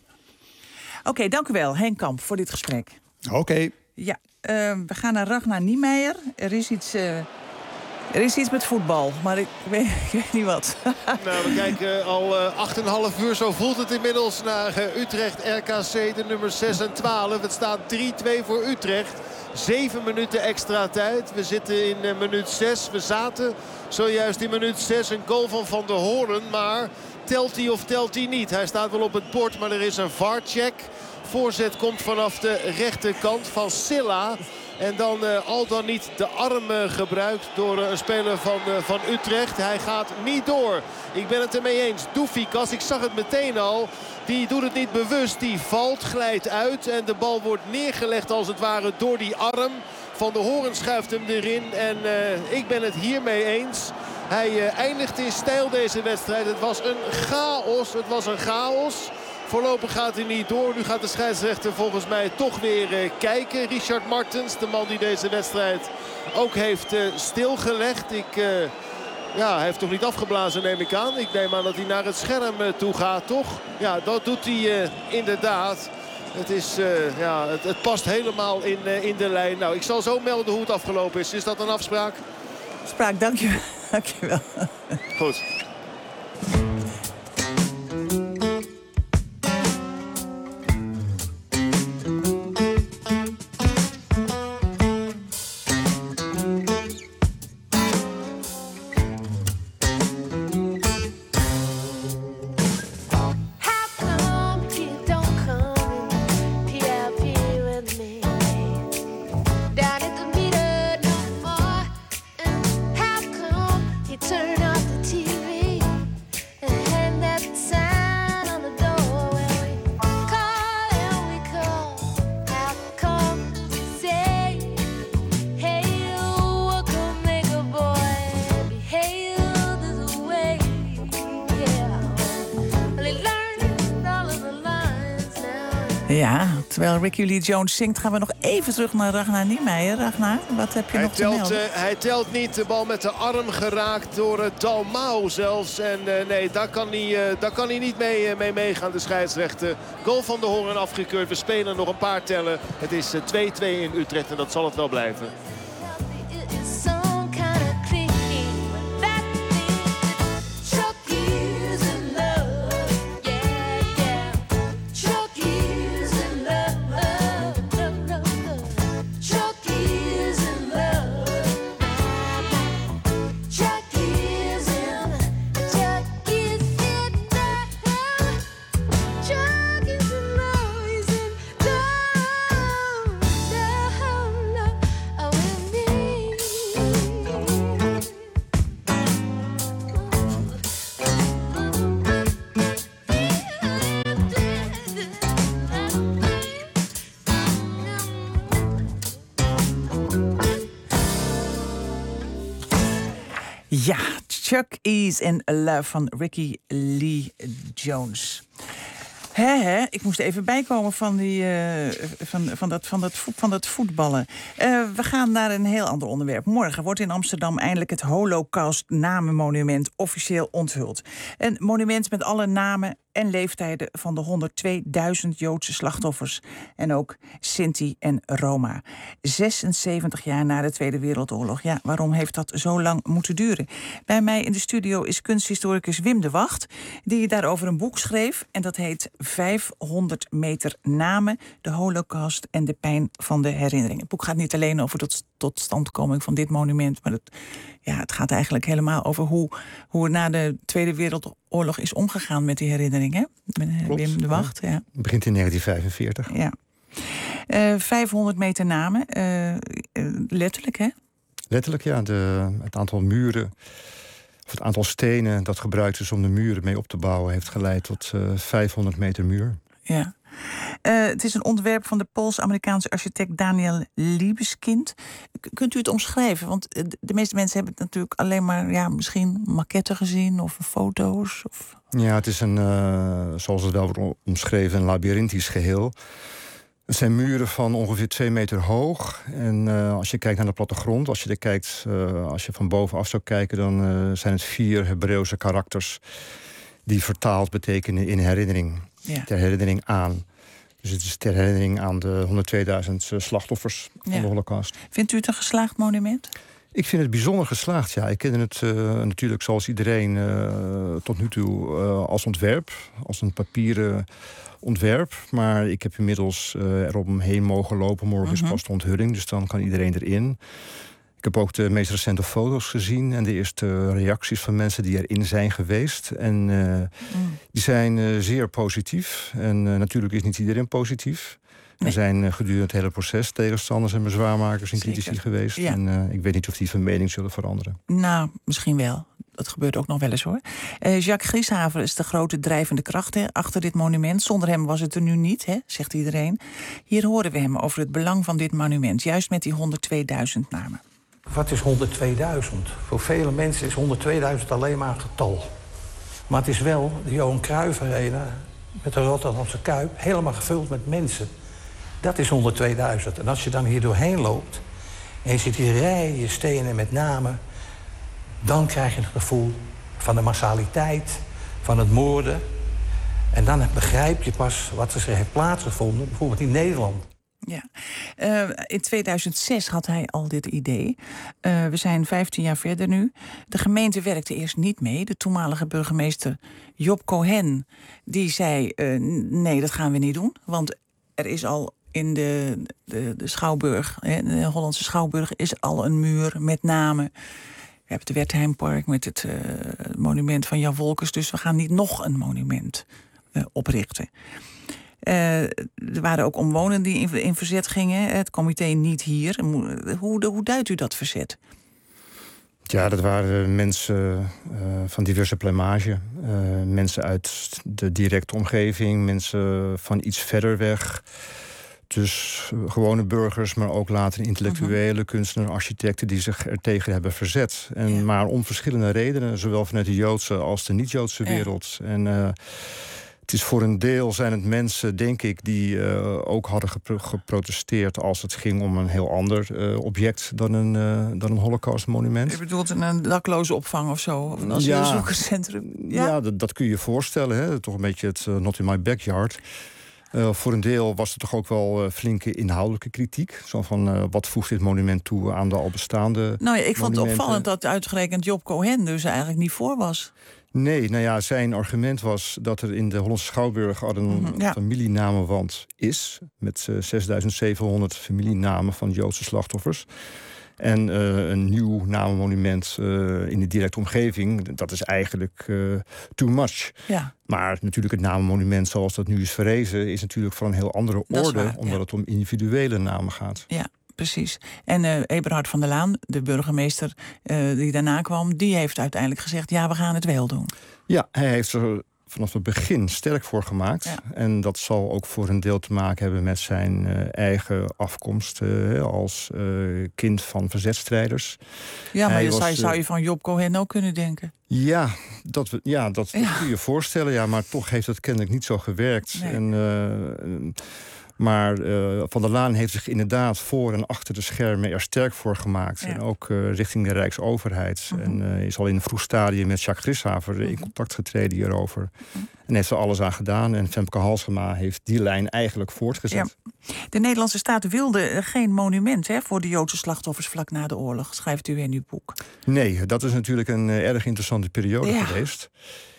Oké, okay, dank u wel, Henk Kamp, voor dit gesprek. Oké. Okay. Ja. Uh, we gaan naar Ragnar Niemeyer. Er is iets, uh, er is iets met voetbal, maar ik weet, ik weet niet wat. Nou, we kijken al acht komma vijf uur, zo voelt het inmiddels, naar uh, Utrecht R K C, de nummer zes en twaalf. Het staat drie twee voor Utrecht. Zeven minuten extra tijd. We zitten in uh, minuut zes. We zaten zojuist in minuut zes. Een goal van Van der Hoorn, maar telt hij of telt hij niet? Hij staat wel op het bord, maar er is een V A R-check. Voorzet komt vanaf de rechterkant van Silla. En dan uh, al dan niet de arm uh, gebruikt door uh, een speler van, uh, van Utrecht. Hij gaat niet door. Ik ben het ermee eens. Doefikas, ik zag het meteen al. Die doet het niet bewust. Die valt, glijdt uit. En de bal wordt neergelegd als het ware door die arm. Van der Hoorn schuift hem erin. En uh, ik ben het hiermee eens. Hij uh, eindigt in stijl deze wedstrijd. Het was een chaos. Het was een chaos. Voorlopig gaat hij niet door. Nu gaat de scheidsrechter volgens mij toch weer uh, kijken. Richard Martens, de man die deze wedstrijd ook heeft uh, stilgelegd. Ik, uh, ja, hij heeft toch niet afgeblazen, neem ik aan. Ik neem aan dat hij naar het scherm uh, toe gaat, toch? Ja, dat doet hij uh, inderdaad. Het, is, uh, ja, het, het past helemaal in, uh, in de lijn. Nou, ik zal zo melden hoe het afgelopen is. Is dat een afspraak? Afspraak, dank je, dank je wel. Goed. Ja, terwijl Ricky Lee Jones zingt, gaan we nog even terug naar Ragnar Niemeyer. Ragnar, wat heb je hij nog te telt, melden? uh, hij telt niet, de bal met de arm geraakt door uh, Dalmau zelfs. En uh, nee, daar kan hij, uh, daar kan hij niet mee, uh, mee meegaan, de scheidsrechter. Goal van de Hoorn afgekeurd. We spelen nog een paar tellen. Het is uh, twee-twee in Utrecht en dat zal het wel blijven. Ja, Chuck E's in Love van Ricky Lee Jones. Hè, hè, ik moest even bijkomen van, die, uh, van, van, dat, van, dat, van dat voetballen. Uh, we gaan naar een heel ander onderwerp. Morgen wordt in Amsterdam eindelijk het Holocaust-namenmonument officieel onthuld. Een monument met alle namen en leeftijden van de honderdtweeduizend Joodse slachtoffers. En ook Sinti en Roma. zesenzeventig jaar na de Tweede Wereldoorlog. Ja, waarom heeft dat zo lang moeten duren? Bij mij in de studio is kunsthistoricus Wim de Wacht, die daarover een boek schreef. En dat heet vijfhonderd meter namen, de Holocaust en de pijn van de herinnering. Het boek gaat niet alleen over de totstandkoming van dit monument, maar het, ja, het gaat eigenlijk helemaal over hoe, hoe er na de Tweede Wereldoorlog is omgegaan met die herinnering, hè? Klopt, Wim de Wacht. Ja. Ja. Het begint in negentien vijfenveertig. Ja. Uh, vijfhonderd meter namen, uh, uh, letterlijk, hè? Letterlijk, ja. De, het aantal muren, of het aantal stenen dat gebruikt is om de muren mee op te bouwen, heeft geleid tot uh, vijfhonderd meter muur. Ja. Uh, het is een ontwerp van de Pools-Amerikaanse architect Daniel Liebeskind. K- kunt u het omschrijven? Want de meeste mensen hebben het natuurlijk alleen maar, ja, misschien maquetten gezien of foto's. Of... Ja, het is een, uh, zoals het wel wordt omschreven, een labyrinthisch geheel. Het zijn muren van ongeveer twee meter hoog. En uh, als je kijkt naar de plattegrond, als je er kijkt, uh, als je van bovenaf zou kijken, dan uh, zijn het vier Hebreeuwse karakters die vertaald betekenen in herinnering. Ja. Ter herinnering aan. Dus het is ter herinnering aan de honderdtweeduizend slachtoffers van ja. de Holocaust. Vindt u het een geslaagd monument? Ik vind het bijzonder geslaagd, ja. Ik ken het uh, natuurlijk zoals iedereen uh, tot nu toe uh, als ontwerp. Als een papieren ontwerp. Maar ik heb inmiddels uh, eromheen mogen lopen. Morgen is pas de onthulling, dus dan kan iedereen erin. Ik heb ook de meest recente foto's gezien en de eerste reacties van mensen die erin zijn geweest. En uh, mm. die zijn uh, zeer positief. En uh, natuurlijk is niet iedereen positief. Nee. Er zijn uh, gedurende het hele proces tegenstanders en bezwaarmakers en critici geweest. Ja. En uh, ik weet niet of die van mening zullen veranderen. Nou, misschien wel. Dat gebeurt ook nog wel eens, hoor. Uh, Jacques Grieshaver is de grote drijvende kracht, hè, achter dit monument. Zonder hem was het er nu niet, hè, zegt iedereen. Hier horen we hem over het belang van dit monument. Juist met die honderdtweeduizend namen. Wat is honderdtweeduizend? Voor vele mensen is honderdtweeduizend alleen maar een getal. Maar het is wel de Johan Cruijff Arena met de Rotterdamse Kuip, helemaal gevuld met mensen. Dat is honderdtweeduizend. En als je dan hier doorheen loopt en je ziet die rijen stenen met namen, dan krijg je het gevoel van de massaliteit, van het moorden. En dan begrijp je pas wat er heeft plaatsgevonden, bijvoorbeeld in Nederland. Ja, uh, in tweeduizend zes had hij al dit idee. Uh, we zijn vijftien jaar verder nu. De gemeente werkte eerst niet mee. De toenmalige burgemeester Job Cohen, die zei, uh, nee, dat gaan we niet doen. Want er is al in de, de, de Schouwburg, hè, de Hollandse Schouwburg, is al een muur met namen. We hebben het Wertheimpark met het uh, monument van Jan Wolkers. Dus we gaan niet nog een monument uh, oprichten. Uh, er waren ook omwonenden die in, in verzet gingen. Het comité niet hier. Hoe, hoe duidt u dat verzet? Ja, dat waren mensen uh, van diverse plumage. Uh, mensen uit de directe omgeving. Mensen van iets verder weg. Dus uh, gewone burgers, maar ook later intellectuelen, uh-huh. kunstenaars, architecten die zich er tegen hebben verzet. En ja. maar om verschillende redenen, zowel vanuit de Joodse als de niet-Joodse wereld. Ja. En uh, Het is voor een deel zijn het mensen, denk ik, die uh, ook hadden gepro- geprotesteerd als het ging om een heel ander uh, object dan een, uh, dan een Holocaustmonument. Je bedoelt een dakloze opvang of zo? Of een asielzoekerscentrum? Ja, ja dat, dat kun je je voorstellen. Hè? Toch een beetje het uh, not in my backyard. Uh, voor een deel was er toch ook wel uh, flinke inhoudelijke kritiek. Zo van, uh, wat voegt dit monument toe aan de al bestaande Nou ja, ik vond monumenten? het opvallend dat uitgerekend Job Cohen dus eigenlijk niet voor was. Nee, nou ja, zijn argument was dat er in de Hollandse Schouwburg al een Mm-hmm, ja. familienamenwand is. Met uh, zesduizend zevenhonderd familienamen van Joodse slachtoffers. En uh, een nieuw namenmonument uh, in de directe omgeving, dat is eigenlijk uh, too much. Ja. Maar natuurlijk het namenmonument zoals dat nu is verrezen, is natuurlijk van een heel andere orde, waar, omdat ja. het om individuele namen gaat. Ja. Precies. En uh, Eberhard van der Laan, de burgemeester uh, die daarna kwam, die heeft uiteindelijk gezegd, ja, we gaan het wel doen. Ja, hij heeft er vanaf het begin sterk voor gemaakt. Ja. En dat zal ook voor een deel te maken hebben met zijn uh, eigen afkomst uh, als uh, kind van verzetstrijders. Ja, maar hij je was, zou, zou je van Job Cohen ook kunnen denken. Ja, dat, we, ja, dat ja. kun je je voorstellen. Ja, maar toch heeft het kennelijk niet zo gewerkt. Nee. En, uh, Maar uh, Van der Laan heeft zich inderdaad voor en achter de schermen er sterk voor gemaakt. Ja. En ook uh, richting de Rijksoverheid. Mm-hmm. En uh, is al in een vroeg stadium met Jacques Grishaver mm-hmm. in contact getreden hierover. Mm-hmm. En heeft er alles aan gedaan. En Femke Halsema heeft die lijn eigenlijk voortgezet. Ja. De Nederlandse staat wilde geen monument hè, voor de Joodse slachtoffers vlak na de oorlog, schrijft u in uw boek. Nee, dat is natuurlijk een uh, erg interessante periode ja. geweest.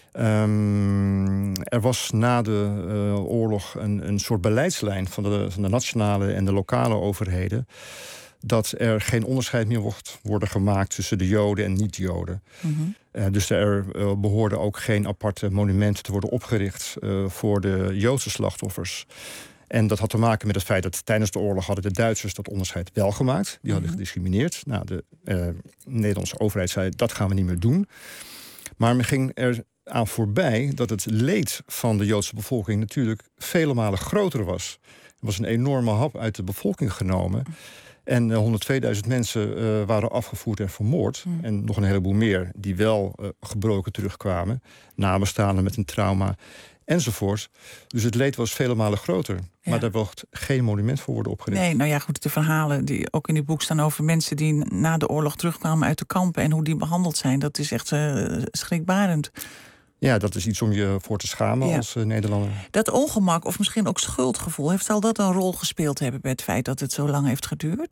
Um, er was na de uh, oorlog een, een soort beleidslijn van de, van de nationale en de lokale overheden, dat er geen onderscheid meer wordt worden gemaakt tussen de Joden en niet-Joden. Mm-hmm. Uh, dus er uh, behoorden ook geen aparte monumenten te worden opgericht uh, voor de Joodse slachtoffers. En dat had te maken met het feit dat tijdens de oorlog hadden de Duitsers dat onderscheid wel gemaakt. Die mm-hmm. hadden gediscrimineerd. Nou, de uh, Nederlandse overheid zei, dat gaan we niet meer doen. Maar men ging er aan voorbij dat het leed van de Joodse bevolking natuurlijk vele malen groter was. Er was een enorme hap uit de bevolking genomen. En uh, honderdtweeduizend mensen uh, waren afgevoerd en vermoord. Mm. En nog een heleboel meer die wel uh, gebroken terugkwamen. Nabestaanden met een trauma enzovoort. Dus het leed was vele malen groter. Ja. Maar daar mocht geen monument voor worden opgericht. Nee, nou ja, goed, de verhalen die ook in uw boek staan over mensen die na de oorlog terugkwamen uit de kampen en hoe die behandeld zijn, dat is echt uh, schrikbarend. Ja, dat is iets om je voor te schamen ja. als uh, Nederlander. Dat ongemak of misschien ook schuldgevoel, heeft zal dat een rol gespeeld hebben bij het feit dat het zo lang heeft geduurd?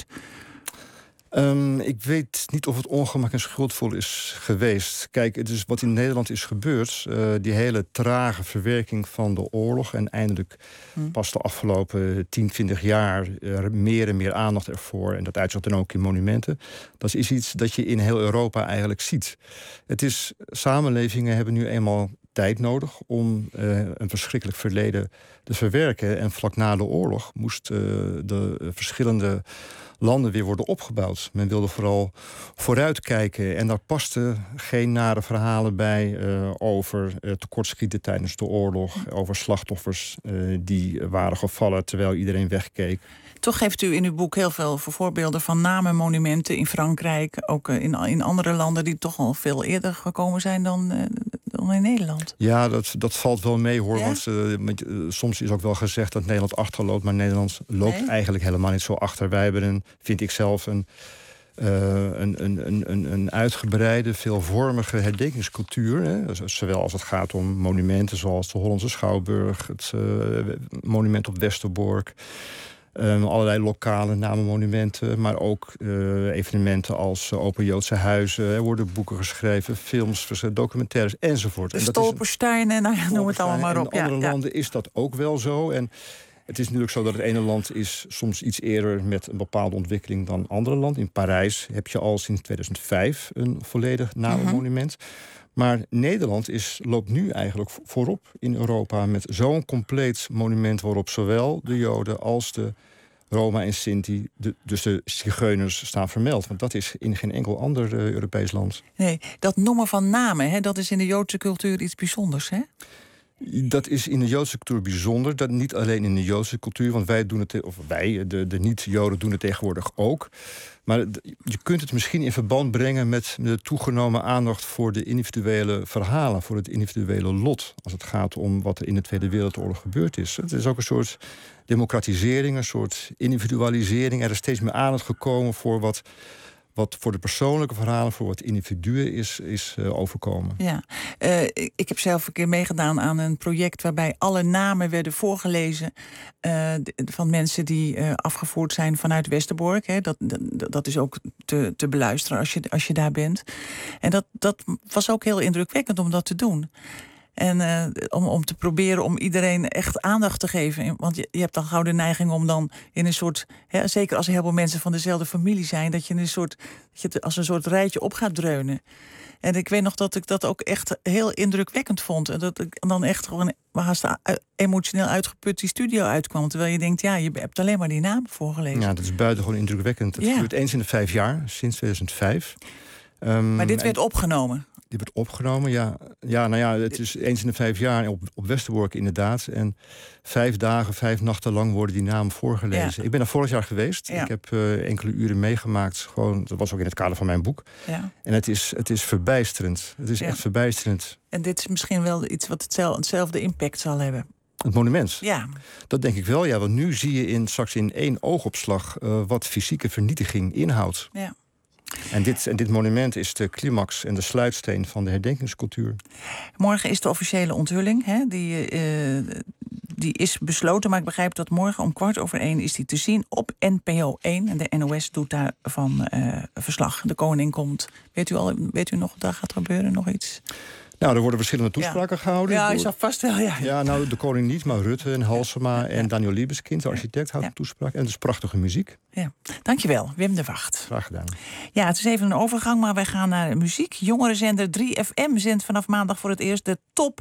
Um, ik weet niet of het ongemak en schuldgevoel is geweest. Kijk, het is wat in Nederland is gebeurd, uh, die hele trage verwerking van de oorlog en eindelijk hmm. pas de afgelopen tien, twintig jaar er meer en meer aandacht ervoor. En dat uitzicht dan ook in monumenten. Dat is iets dat je in heel Europa eigenlijk ziet. Het is, samenlevingen hebben nu eenmaal tijd nodig om uh, een verschrikkelijk verleden te verwerken. En vlak na de oorlog moest uh, de verschillende landen weer worden opgebouwd. Men wilde vooral vooruitkijken. En daar pasten geen nare verhalen bij uh, over uh, tekortschieten tijdens de oorlog. Over slachtoffers uh, die waren gevallen terwijl iedereen wegkeek. Toch geeft u in uw boek heel veel voorbeelden van namenmonumenten in Frankrijk, ook in, in andere landen die toch al veel eerder gekomen zijn dan, uh, dan in Nederland. Ja, dat, dat valt wel mee hoor. Ja? Want uh, soms is ook wel gezegd dat Nederland achterloopt, maar Nederland loopt nee? eigenlijk helemaal niet zo achter. Wij hebben een, vind ik zelf, een, uh, een, een, een, een uitgebreide, veelvormige herdenkingscultuur. Hè? Zowel als het gaat om monumenten zoals de Hollandse Schouwburg, het uh, monument op Westerbork. Um, allerlei lokale namenmonumenten, maar ook uh, evenementen als uh, Open Joodse Huizen. Er worden boeken geschreven, films, documentaires enzovoort. De Stolpersteinen, nou ja, noem het allemaal maar op. In andere ja, landen ja. is dat ook wel zo. En het is natuurlijk zo dat het ene land is soms iets eerder met een bepaalde ontwikkeling dan andere land. In Parijs heb je al sinds tweeduizend vijf een volledig namenmonument. Mm-hmm. Maar Nederland is, loopt nu eigenlijk voorop in Europa met zo'n compleet monument waarop zowel de Joden als de Roma en Sinti, de, dus de zigeuners, staan vermeld. Want dat is in geen enkel ander uh, Europees land. Nee, dat noemen van namen, hè, dat is in de Joodse cultuur iets bijzonders, hè? Dat is in de Joodse cultuur bijzonder. Dat niet alleen in de Joodse cultuur, want wij doen het, of wij, de, de niet-Joden, doen het tegenwoordig ook. Maar je kunt het misschien in verband brengen met de toegenomen aandacht voor de individuele verhalen, voor het individuele lot, als het gaat om wat er in de Tweede Wereldoorlog gebeurd is. Het is ook een soort democratisering, een soort individualisering. Er is steeds meer aandacht gekomen voor wat, wat voor de persoonlijke verhalen, voor wat individuen is, is uh, overkomen. Ja, uh, ik heb zelf een keer meegedaan aan een project waarbij alle namen werden voorgelezen uh, van mensen die uh, afgevoerd zijn vanuit Westerbork. Hè. Dat, dat, dat is ook te, te beluisteren als je, als je daar bent. En dat, dat was ook heel indrukwekkend om dat te doen. En uh, om, om te proberen om iedereen echt aandacht te geven. Want je, je hebt dan gauw de neiging om dan in een soort... Hè, zeker als er heel veel mensen van dezelfde familie zijn, dat je in een soort, dat je het als een soort rijtje op gaat dreunen. En ik weet nog dat ik dat ook echt heel indrukwekkend vond. En dat ik dan echt gewoon haast emotioneel uitgeput die studio uitkwam. Terwijl je denkt, ja, je hebt alleen maar die namen voorgelezen. Ja, dat is buitengewoon indrukwekkend. Het ja. gebeurt eens in de vijf jaar, sinds tweeduizend vijf. Um, maar dit werd opgenomen? Die werd opgenomen, ja. Ja, nou ja, het is eens in de vijf jaar op, op Westerbork inderdaad. En vijf dagen, vijf nachten lang worden die namen voorgelezen. Ja. Ik ben er vorig jaar geweest. Ja. Ik heb uh, enkele uren meegemaakt. Gewoon, dat was ook in het kader van mijn boek. Ja. En het is, het is verbijsterend. Het is ja. echt verbijsterend. En dit is misschien wel iets wat hetzelfde impact zal hebben. Het monument? Ja. Dat denk ik wel, ja. Want nu zie je in, straks in één oogopslag uh, wat fysieke vernietiging inhoudt. Ja. En dit, en dit monument is de climax en de sluitsteen van de herdenkingscultuur. Morgen is de officiële onthulling. Hè? Die, uh, die is besloten, maar ik begrijp dat morgen om kwart over één is die te zien op N P O één. En de N O S doet daarvan uh, verslag. De koning komt. Weet u al, weet u nog wat daar gaat gebeuren? Nog iets? Nou, er worden verschillende toespraken ja. gehouden. Ja, is al vast wel, ja. Ja, nou, de koning niet, maar Rutte en Halsema ja. en Daniel Liebeskind, de architect, houdt ja. een toespraak. En het is prachtige muziek. Ja. Dankjewel, Wim de Wacht. Graag gedaan. Ja, het is even een overgang, maar wij gaan naar muziek. Jongerenzender drie F M zendt vanaf maandag voor het eerst de top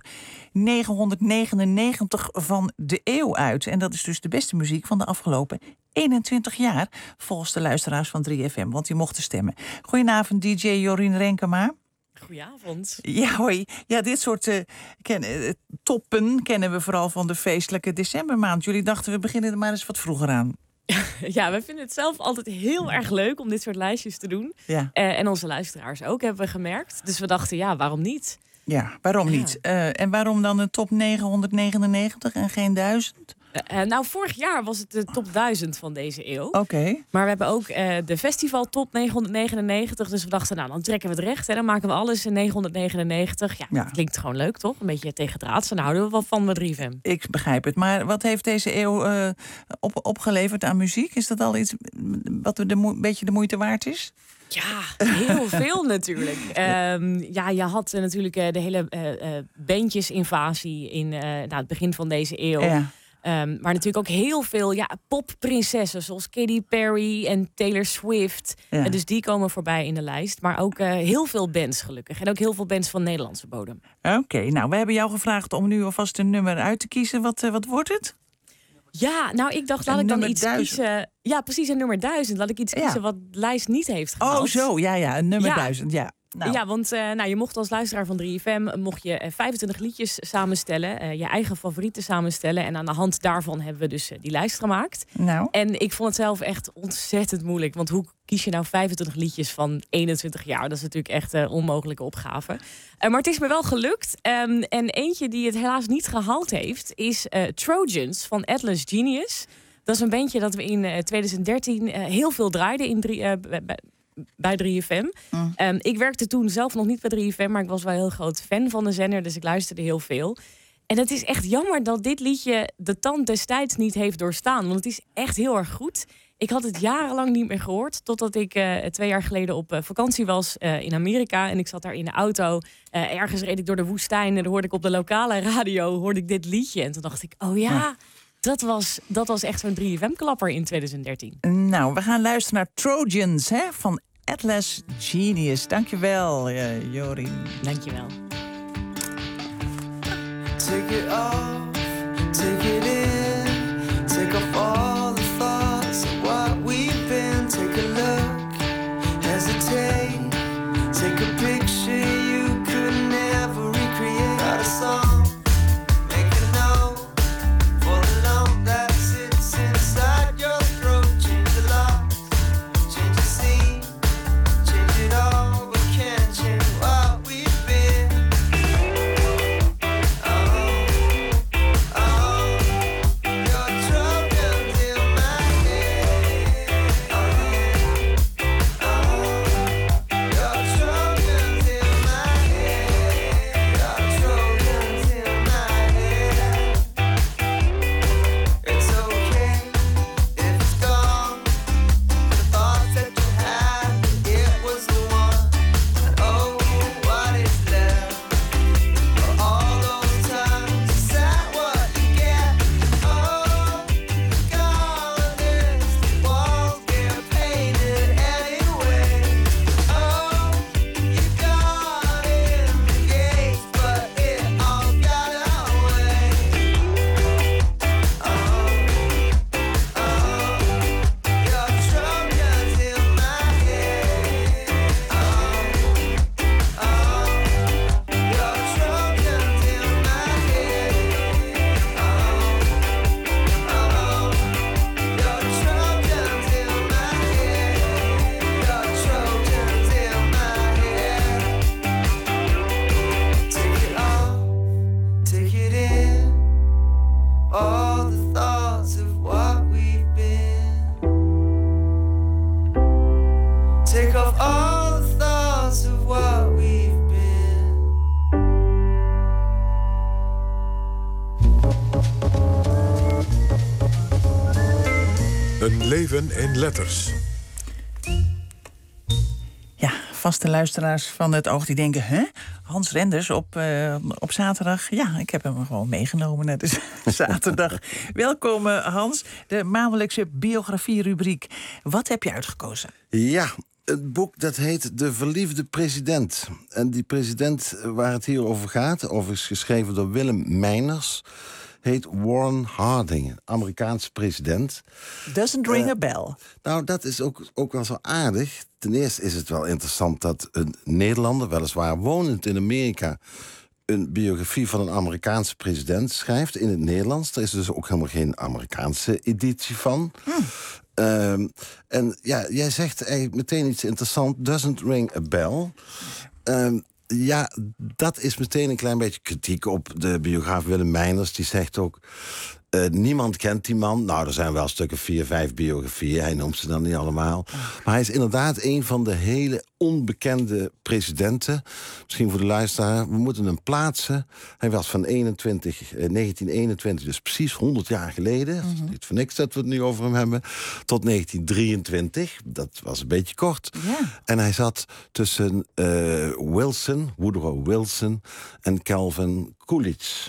negenhonderdnegenennegentig van de eeuw uit. En dat is dus de beste muziek van de afgelopen eenentwintig jaar... volgens de luisteraars van drie F M, want die mochten stemmen. Goedenavond, D J Jorien Renkema. Goedenavond. Ja, hoi. Ja, dit soort uh, ken, uh, toppen kennen we vooral van de feestelijke decembermaand. Jullie dachten, we beginnen er maar eens wat vroeger aan. Ja, we vinden het zelf altijd heel erg leuk om dit soort lijstjes te doen. Ja. Uh, en onze luisteraars ook, hebben we gemerkt. Dus we dachten, ja, waarom niet? Ja, waarom ja. niet? Uh, en waarom dan de top negenhonderdnegenennegentig en geen duizend? Uh, nou, vorig jaar was het de top duizend van deze eeuw. Oké. Okay. Maar we hebben ook uh, de festival top negenhonderdnegenennegentig. Dus we dachten, nou, dan trekken we het recht. Hè. Dan maken we alles in negenhonderdnegenennegentig. Ja, ja. Dat klinkt gewoon leuk, toch? Een beetje tegendraads. Daar houden we wel van met drie F M. Ik begrijp het. Maar wat heeft deze eeuw uh, op, opgeleverd aan muziek? Is dat al iets wat een mo- beetje de moeite waard is? Ja, heel veel natuurlijk. Um, ja, je had uh, natuurlijk uh, de hele uh, uh, bandjesinvasie in uh, nou, het begin van deze eeuw. Ja. Um, maar natuurlijk ook heel veel ja, popprinsessen zoals Katy Perry en Taylor Swift. Ja. Uh, dus die komen voorbij in de lijst. Maar ook uh, heel veel bands gelukkig. En ook heel veel bands van Nederlandse bodem. Oké, okay, nou we hebben jou gevraagd om nu alvast een nummer uit te kiezen. Wat, uh, wat wordt het? Ja, nou ik dacht, laat een ik dan iets duizend. kiezen. Ja, precies, een nummer duizend. Laat ik iets kiezen ja. wat de lijst niet heeft gehaald. Oh zo, ja, ja, een nummer ja. duizend, ja. Nou. Ja, want uh, nou, je mocht als luisteraar van drie F M mocht je uh, vijfentwintig liedjes samenstellen. Uh, je eigen favorieten samenstellen. En aan de hand daarvan hebben we dus uh, die lijst gemaakt. Nou. En ik vond het zelf echt ontzettend moeilijk. Want hoe kies je nou vijfentwintig liedjes van eenentwintig jaar? Dat is natuurlijk echt een uh, onmogelijke opgave. Uh, maar het is me wel gelukt. Um, en eentje die het helaas niet gehaald heeft is uh, Trojans van Atlas Genius. Dat is een bandje dat we in uh, twintig dertien uh, heel veel draaiden in drie, uh, bij, bij drie F M. Mm. Um, ik werkte toen zelf nog niet bij drie F M, maar ik was wel een heel groot fan van de zender, dus ik luisterde heel veel. En het is echt jammer dat dit liedje de tand destijds niet heeft doorstaan, want het is echt heel erg goed. Ik had het jarenlang niet meer gehoord, totdat ik uh, twee jaar geleden op uh, vakantie was uh, in Amerika. En ik zat daar in de auto. Uh, ergens reed ik door de woestijn en dan hoorde ik op de lokale radio hoorde ik dit liedje. En toen dacht ik, oh ja... ja. Dat was, dat was echt zo'n drie F M-klapper in twintig dertien. Nou, we gaan luisteren naar Trojans hè, van Atlas Genius. Dankjewel, uh, Jorien. Dankjewel. Take it off, take it in, take off all the thoughts of what we've been. Take a look, hesitate, take a picture you could never recreate. Got a song Een leven in letters. Ja, vaste luisteraars van Het Oog die denken... hè, Hans Renders op, uh, op zaterdag. Ja, ik heb hem gewoon meegenomen net dus zaterdag. Welkom uh, Hans, de maandelijkse biografie-rubriek. Wat heb je uitgekozen? Ja, het boek dat heet De Verliefde President. En die president waar het hier over gaat... overigens geschreven door Willem Meiners... heet Warren Harding, Amerikaanse president. Doesn't ring uh, a bell. Nou, dat is ook, ook wel zo aardig. Ten eerste is het wel interessant dat een Nederlander... weliswaar wonend in Amerika... een biografie van een Amerikaanse president schrijft in het Nederlands. Er is dus ook helemaal geen Amerikaanse editie van. Hmm. Um, en ja, jij zegt eigenlijk meteen iets interessants. Doesn't ring a bell. Um, Ja, dat is meteen een klein beetje kritiek op de biograaf Willem Meiners. Die zegt ook, uh, niemand kent die man. Nou, er zijn wel stukken vier, vijf biografieën. Hij noemt ze dan niet allemaal. Maar hij is inderdaad een van de hele onbekende presidenten. Misschien voor de luisteraar, we moeten hem plaatsen. Hij was van eenentwintig, eh, negentien eenentwintig, dus precies honderd jaar geleden. Mm-hmm. Niet voor niks dat we het nu over hem hebben. Tot negentien drieëntwintig, dat was een beetje kort. Yeah. En hij zat tussen uh, Wilson, Woodrow Wilson en Calvin Coolidge.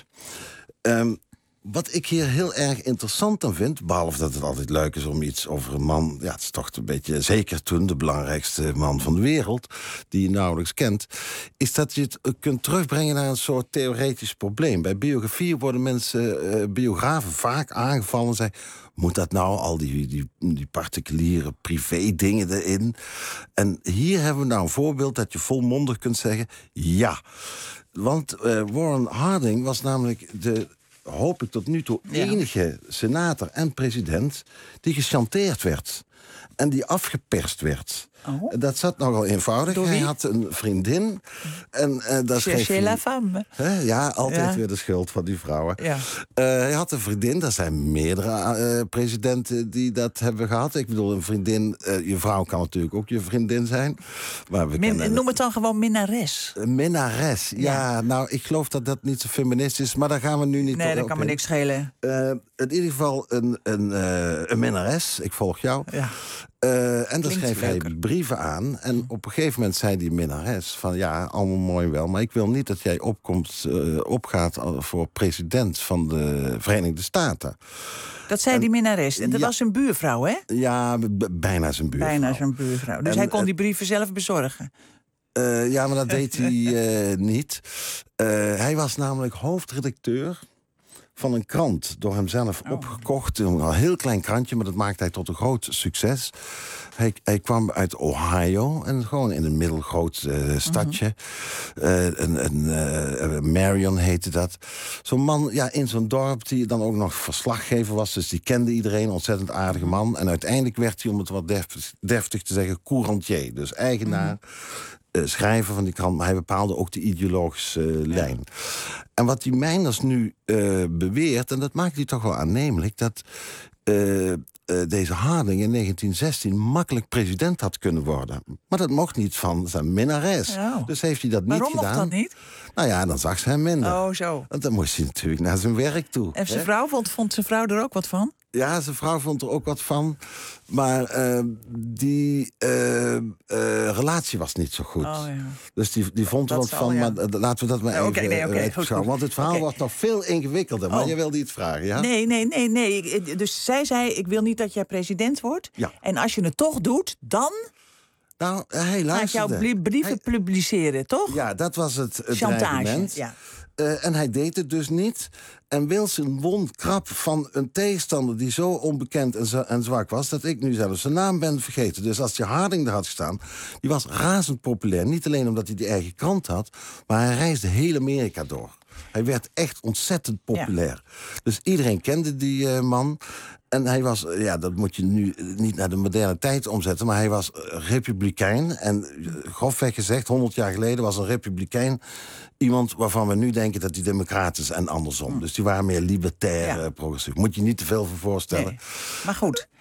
Um, Wat ik hier heel erg interessant aan vind... behalve dat het altijd leuk is om iets over een man... ja, het is toch een beetje, zeker toen, de belangrijkste man van de wereld... die je nauwelijks kent... is dat je het kunt terugbrengen naar een soort theoretisch probleem. Bij biografieën worden mensen, uh, biografen vaak aangevallen en zeggen... moet dat nou, al die, die, die particuliere privé dingen erin? En hier hebben we nou een voorbeeld dat je volmondig kunt zeggen... ja, want uh, Warren Harding was namelijk de... hoop ik tot nu toe, enige ja. senator en president... die gechanteerd werd en die afgeperst werd. Oh. Dat zat nogal eenvoudig. Hij had een vriendin. En uh, daar schreef hij... la femme. Hè? Ja, altijd ja. weer de schuld van die vrouwen. Ja. Uh, hij had een vriendin. Er zijn meerdere uh, presidenten die dat hebben gehad. Ik bedoel, een vriendin... Uh, je vrouw kan natuurlijk ook je vriendin zijn. Maar we Min, noem het dan gewoon minnares. Een minnares, ja. ja. Nou, ik geloof dat dat niet zo feministisch is. Maar daar gaan we nu niet... Nee, dat kan me niks schelen. Uh, in ieder geval een, een, uh, een minnares. Ik volg jou. Ja. Uh, en daar schreef hij brieven aan. En op een gegeven moment zei die minnares van... ja, allemaal mooi wel, maar ik wil niet dat jij opkomt, uh, opgaat voor president van de Verenigde Staten. Dat zei en, die minnares. En dat ja, was zijn buurvrouw, hè? Ja, b- bijna zijn buurvrouw. Bijna zijn buurvrouw. Dus en, hij kon die brieven zelf bezorgen. Uh, ja, maar dat deed hij uh, niet. Uh, hij was namelijk hoofdredacteur... van een krant, door hemzelf oh. opgekocht. Een heel klein krantje, maar dat maakte hij tot een groot succes. Hij, hij kwam uit Ohio, en gewoon in een middelgroot uh, stadje. Mm-hmm. Uh, een, een, uh, Marion heette dat. Zo'n man ja, in zo'n dorp, die dan ook nog verslaggever was. Dus die kende iedereen, ontzettend aardige man. En uiteindelijk werd hij, om het wat deftig, deftig te zeggen, courantier. Dus eigenaar. Mm-hmm. Uh, schrijver van die krant, maar hij bepaalde ook de ideologische uh, ja. lijn. En wat die Meiners nu uh, beweert, en dat maakt hij toch wel aannemelijk... dat uh, uh, deze Harding in negentien zestien makkelijk president had kunnen worden. Maar dat mocht niet van zijn minnares. Oh. Dus heeft hij dat niet Waarom gedaan. Waarom mocht dat niet? Nou ja, dan zag ze hem minder. Oh, zo. Want dan moest hij natuurlijk naar zijn werk toe. En zijn vrouw, vond, vond zijn vrouw er ook wat van? Ja, zijn vrouw vond er ook wat van. Maar uh, die uh, uh, relatie was niet zo goed. Oh, ja. Dus die, die vond er wat van. Ja. Maar uh, laten we dat maar even okay, nee, okay, goed, goed. Want het verhaal okay. wordt nog veel ingewikkelder. Maar oh. je wilde iets vragen, ja? Nee, nee, nee, nee. Dus zij zei, ik wil niet dat jij president wordt. Ja. En als je het toch doet, dan... Nou, hij luisterde. Laat jouw brieven hij... publiceren, toch? Ja, dat was het, het Chantage, dreigement. Ja. Uh, en hij deed het dus niet. En Wilson won krap van een tegenstander die zo onbekend en, zo, en zwak was... dat ik nu zelfs zijn naam ben vergeten. Dus als je Harding er had gestaan, die was razend populair. Niet alleen omdat hij die eigen krant had, maar hij reisde heel Amerika door. Hij werd echt ontzettend populair. Ja. Dus iedereen kende die uh, man... En hij was, ja, dat moet je nu niet naar de moderne tijd omzetten... maar hij was republikein. En grofweg gezegd, honderd jaar geleden was een republikein... iemand waarvan we nu denken dat hij democrat is en andersom. Hm. Dus die waren meer libertair, ja. progressief. Moet je niet te veel voor voorstellen. Nee. Maar goed,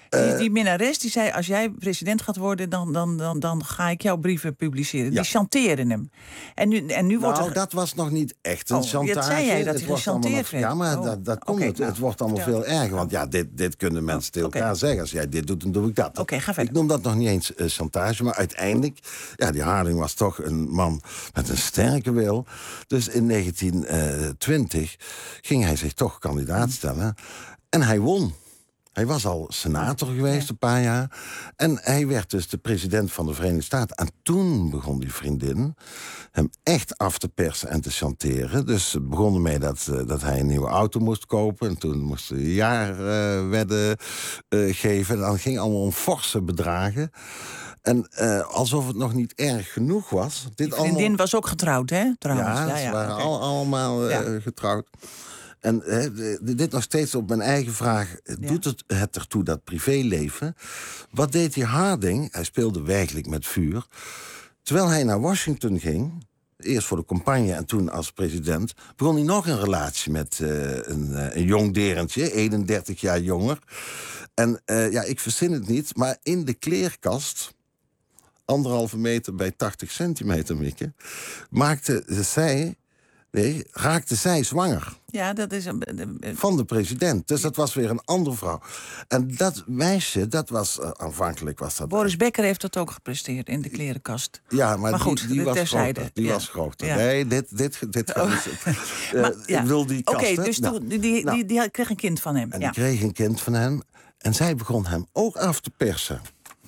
Die, die minnares die zei, als jij president gaat worden, dan, dan, dan, dan ga ik jouw brieven publiceren. Ja. Die chanteerden hem. En nu, en nu wordt nou, er... dat was nog niet echt een Oh, chantage. dat zei jij, dat Het hij wordt allemaal gechanteerd nog- werd. Ja, maar Oh. dat, dat komt Oké, het. nou, Het wordt allemaal vertel. veel erger. Want ja, dit, dit kunnen mensen tegen Oké. elkaar zeggen. Als jij dit doet, dan doe ik dat. Oké, ga verder. Ik noem dat nog niet eens uh, chantage. Maar uiteindelijk, ja, die Harding was toch een man met een sterke wil. Dus in negentien twintig ging hij zich toch kandidaat stellen. En hij won. Hij was al senator geweest een paar jaar. En hij werd dus de president van de Verenigde Staten. En toen begon die vriendin hem echt af te persen en te chanteren. Dus het begon ermee dat, uh, dat hij een nieuwe auto moest kopen. En toen moest hij jaarwedden uh, uh, geven. En dan ging allemaal om forse bedragen. En uh, alsof het nog niet erg genoeg was. Dit Die vriendin allemaal... was ook getrouwd, hè? Trouwens. Ja, ja, ze ja, waren oké. al, allemaal uh, Ja. getrouwd. En hè, dit nog steeds op mijn eigen vraag. Doet het, het ertoe dat privéleven? Wat deed die Harding? Hij speelde werkelijk met vuur. Terwijl hij naar Washington ging, eerst voor de campagne en toen als president, begon hij nog een relatie met uh, een, uh, een jong derentje, eenendertig jaar jonger. En uh, ja, ik verzin het niet, maar in de kleerkast, anderhalve meter bij tachtig centimeter, Mieke, maakte zij... Nee, raakte zij zwanger. Ja, dat is een... Van de president. Dus dat was weer een andere vrouw. En dat meisje, dat was... Uh, aanvankelijk was dat... Boris Becker heeft dat ook gepresteerd in de klerenkast. Ja, maar, maar goed, die, die was terzijde. groter. Die ja. was groter. Ja. Nee, dit, dit, dit gaat niet. Uh, maar, ja. Ik wil die kast. Oké, okay, dus nou, toen, die, die, nou, die, die kreeg een kind van hem. En ja. die kreeg een kind van hem. En zij begon hem ook af te persen.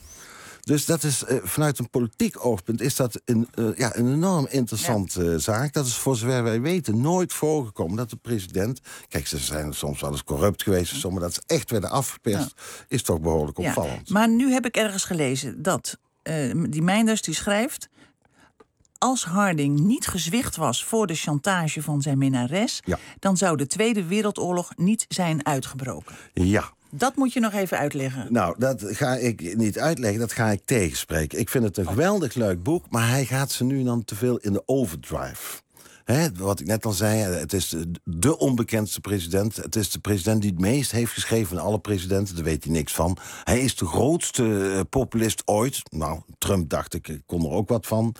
Dus dat is, uh, vanuit een politiek oogpunt is dat een, uh, ja, een enorm interessante ja. uh, zaak. Dat is voor zover wij weten nooit voorgekomen dat de president... Kijk, ze zijn soms wel eens corrupt geweest, maar dat ze echt werden afgeperst, ja. is toch behoorlijk opvallend. Ja. Maar nu heb ik ergens gelezen dat uh, die Meinders die schrijft... Als Harding niet gezwicht was voor de chantage van zijn minnares... Ja. dan zou de Tweede Wereldoorlog niet zijn uitgebroken. Ja. Dat moet je nog even uitleggen. Nou, dat ga ik niet uitleggen, dat ga ik tegenspreken. Ik vind het een oh. geweldig leuk boek, maar hij gaat ze nu dan te veel in de overdrive. He, wat ik net al zei, het is de, de onbekendste president. Het is de president die het meest heeft geschreven van alle presidenten. Daar weet hij niks van. Hij is de grootste uh, populist ooit. Nou, Trump dacht ik, ik kon er ook wat van.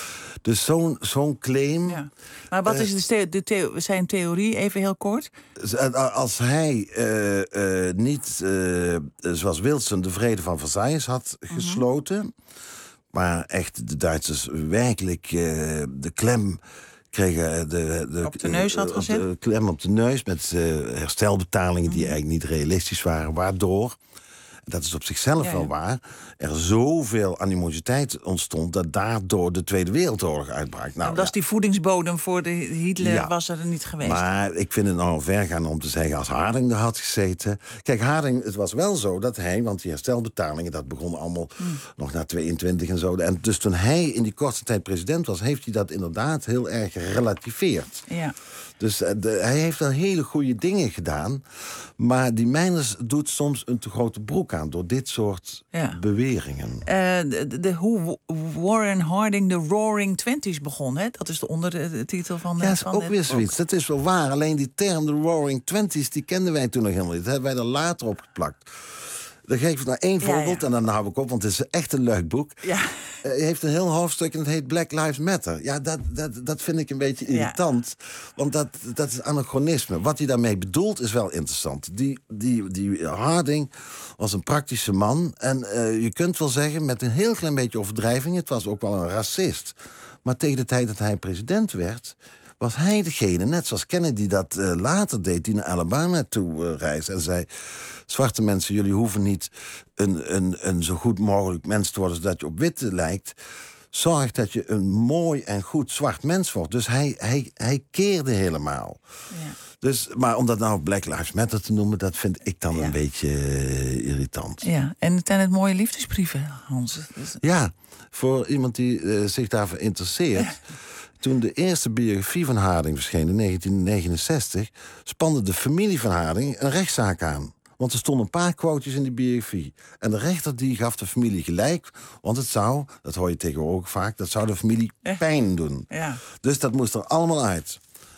Dus zo'n zo'n claim... Ja. Maar wat is de the- de the- zijn theorie, even heel kort? Als hij uh, uh, niet, uh, zoals Wilson, de vrede van Versailles had gesloten... Mm-hmm. maar echt de Duitsers werkelijk uh, de klem kregen... De, de, op de neus had gezet? De klem op de neus met uh, herstelbetalingen die eigenlijk niet realistisch waren. Waardoor... Dat is op zichzelf ja, ja. wel waar. Er zoveel animositeit ontstond dat daardoor de Tweede Wereldoorlog uitbrak. Nou, dat is ja. die voedingsbodem voor de Hitler ja. was er niet geweest. Maar ik vind het nou ver gaan om te zeggen als Harding er had gezeten. Kijk, Harding, het was wel zo dat hij, want die herstelbetalingen, dat begon allemaal hmm. nog na tweeëntwintig en zo. En dus toen hij in die korte tijd president was, heeft hij dat inderdaad heel erg gerelativeerd. Ja. Dus de, hij heeft wel hele goede dingen gedaan. Maar die Meinders doet soms een te grote broek aan door dit soort ja. beweringen. Uh, de, de, hoe Warren Harding de Roaring Twenties begon, hè? Dat is de ondertitel van... Ja, dat is van ook weer zoiets. Dat is wel waar. Alleen die term de Roaring Twenties, die kenden wij toen nog helemaal niet. Dat hebben wij er later op geplakt. Dan geef ik nou één voorbeeld ja, ja. en dan hou ik op, want het is echt een leuk boek. Ja. Hij uh, heeft een heel hoofdstuk en het heet Black Lives Matter. Ja, dat, dat, dat vind ik een beetje irritant, ja. want dat, dat is anachronisme. Wat hij daarmee bedoelt is wel interessant. Die, die, die Harding was een praktische man en uh, je kunt wel zeggen, met een heel klein beetje overdrijving, het was ook wel een racist. Maar tegen de tijd dat hij president werd, was hij degene, net zoals Kennedy dat uh, later deed, die naar Alabama toe uh, reisde en zei: zwarte mensen, jullie hoeven niet een, een, een zo goed mogelijk mens te worden zodat je op witte lijkt. Zorg dat je een mooi en goed zwart mens wordt. Dus hij, hij, hij keerde helemaal. Ja. Dus, maar om dat nou Black Lives Matter te noemen, dat vind ik dan ja. een beetje uh, irritant. Ja, en het zijn het mooie liefdesbrieven, Hans. Dus... Ja, voor iemand die uh, zich daarvoor interesseert. Ja. Toen de eerste biografie van Harding verscheen in negentien negenenzestig... spande de familie van Harding een rechtszaak aan. Want er stonden een paar quotejes in die biografie. En de rechter die gaf de familie gelijk. Want het zou, dat hoor je tegenwoordig vaak, dat zou de familie pijn doen. Ja. Dus dat moest er allemaal uit.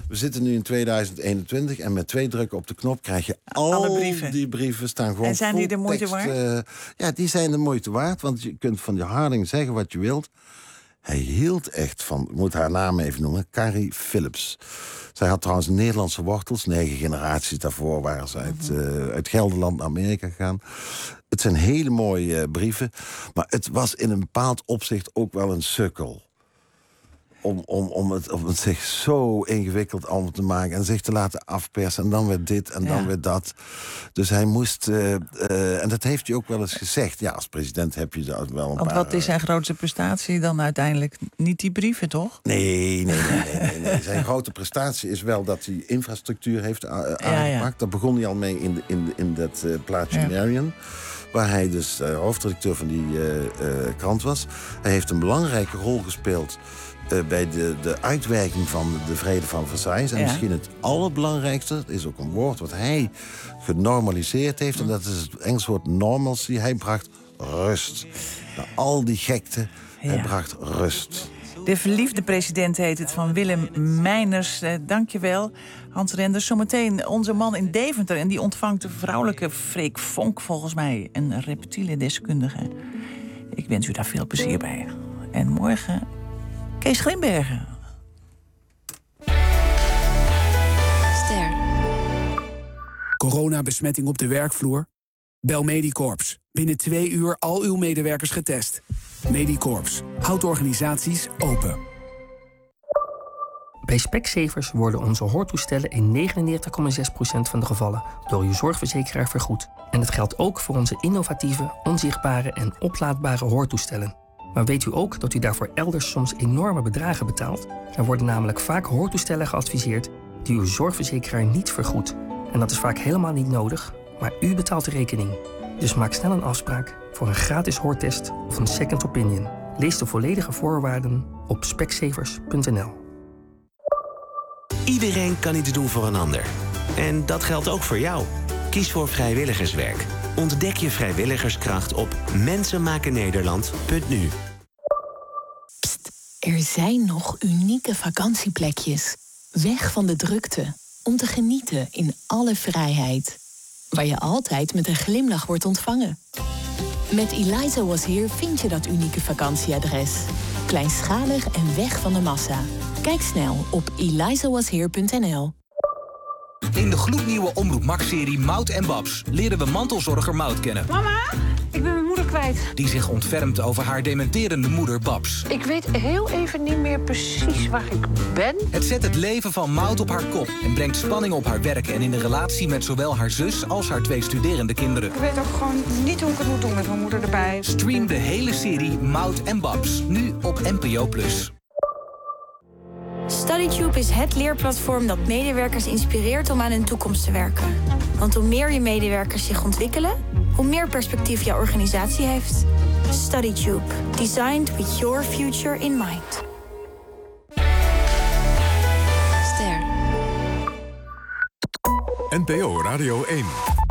We zitten nu in tweeduizend eenentwintig en met twee drukken op de knop krijg je al Alle brieven. die brieven staan gewoon. En zijn die de vol moeite tekst, waard? uh, ja, die zijn de moeite waard, want je kunt van die Harding zeggen wat je wilt. Hij hield echt van, ik moet haar naam even noemen, Carrie Phillips. Zij had trouwens Nederlandse wortels. Negen generaties daarvoor waren ze uit, uh, uit Gelderland naar Amerika gegaan. Het zijn hele mooie uh, brieven. Maar het was in een bepaald opzicht ook wel een sukkel. Om, om, om, het, om het zich zo ingewikkeld allemaal te maken. En zich te laten afpersen. En dan weer dit en dan ja. weer dat. Dus hij moest... Uh, uh, en dat heeft hij ook wel eens gezegd. Ja, als president heb je dat wel een Want paar... wat is zijn grootste prestatie dan uiteindelijk? Niet die brieven, toch? Nee, nee, nee. nee, nee, nee. Zijn grote prestatie is wel dat hij infrastructuur heeft uh, aangepakt. Ja, ja. Daar begon hij al mee in, de, in, in dat uh, plaatsje ja. Marion. Waar hij dus uh, hoofdredacteur van die uh, uh, krant was. Hij heeft een belangrijke rol gespeeld... Uh, bij de, de uitwerking van de vrede van Versailles. En ja. misschien het allerbelangrijkste, het is ook een woord wat hij genormaliseerd heeft... en dat is het Engels woord normalcy. Hij bracht rust. Na al die gekte, ja. hij bracht rust. De verliefde president heet het, van Willem Meiners. Eh, Dank je wel, Hans Renders. Zometeen onze man in Deventer... en die ontvangt de vrouwelijke Freek Vonk, volgens mij. Een reptiele deskundige. Ik wens u daar veel plezier bij. En morgen... Kees Grimbergen. Ster. Coronabesmetting op de werkvloer? Bel Medicorps. Binnen twee uur al uw medewerkers getest. Medicorps. Houdt organisaties open. Bij Specsavers worden onze hoortoestellen in negenennegentig komma zes procent van de gevallen door uw zorgverzekeraar vergoed. En dat geldt ook voor onze innovatieve, onzichtbare en oplaadbare hoortoestellen. Maar weet u ook dat u daarvoor elders soms enorme bedragen betaalt? Er worden namelijk vaak hoortoestellen geadviseerd die uw zorgverzekeraar niet vergoedt. En dat is vaak helemaal niet nodig, maar u betaalt de rekening. Dus maak snel een afspraak voor een gratis hoortest of een second opinion. Lees de volledige voorwaarden op specsavers punt n l. Iedereen kan iets doen voor een ander. En dat geldt ook voor jou. Kies voor vrijwilligerswerk. Ontdek je vrijwilligerskracht op mensenmakennederland punt n u. Pst, er zijn nog unieke vakantieplekjes. Weg van de drukte. Om te genieten in alle vrijheid. Waar je altijd met een glimlach wordt ontvangen. Met Eliza Was Here vind je dat unieke vakantieadres. Kleinschalig en weg van de massa. Kijk snel op eliza was here punt n l. In de gloednieuwe Omroep Max-serie Mout en Babs leren we mantelzorger Mout kennen. Mama, ik ben mijn moeder kwijt. Die zich ontfermt over haar dementerende moeder Babs. Ik weet heel even niet meer precies waar ik ben. Het zet het leven van Mout op haar kop en brengt spanning op haar werk en in de relatie met zowel haar zus als haar twee studerende kinderen. Ik weet ook gewoon niet hoe ik het moet doen met mijn moeder erbij. Stream de hele serie Mout en Babs, nu op N P O plus. StudyTube is het leerplatform dat medewerkers inspireert om aan hun toekomst te werken. Want hoe meer je medewerkers zich ontwikkelen, hoe meer perspectief jouw organisatie heeft. StudyTube. Designed with your future in mind. Ster. N P O Radio één.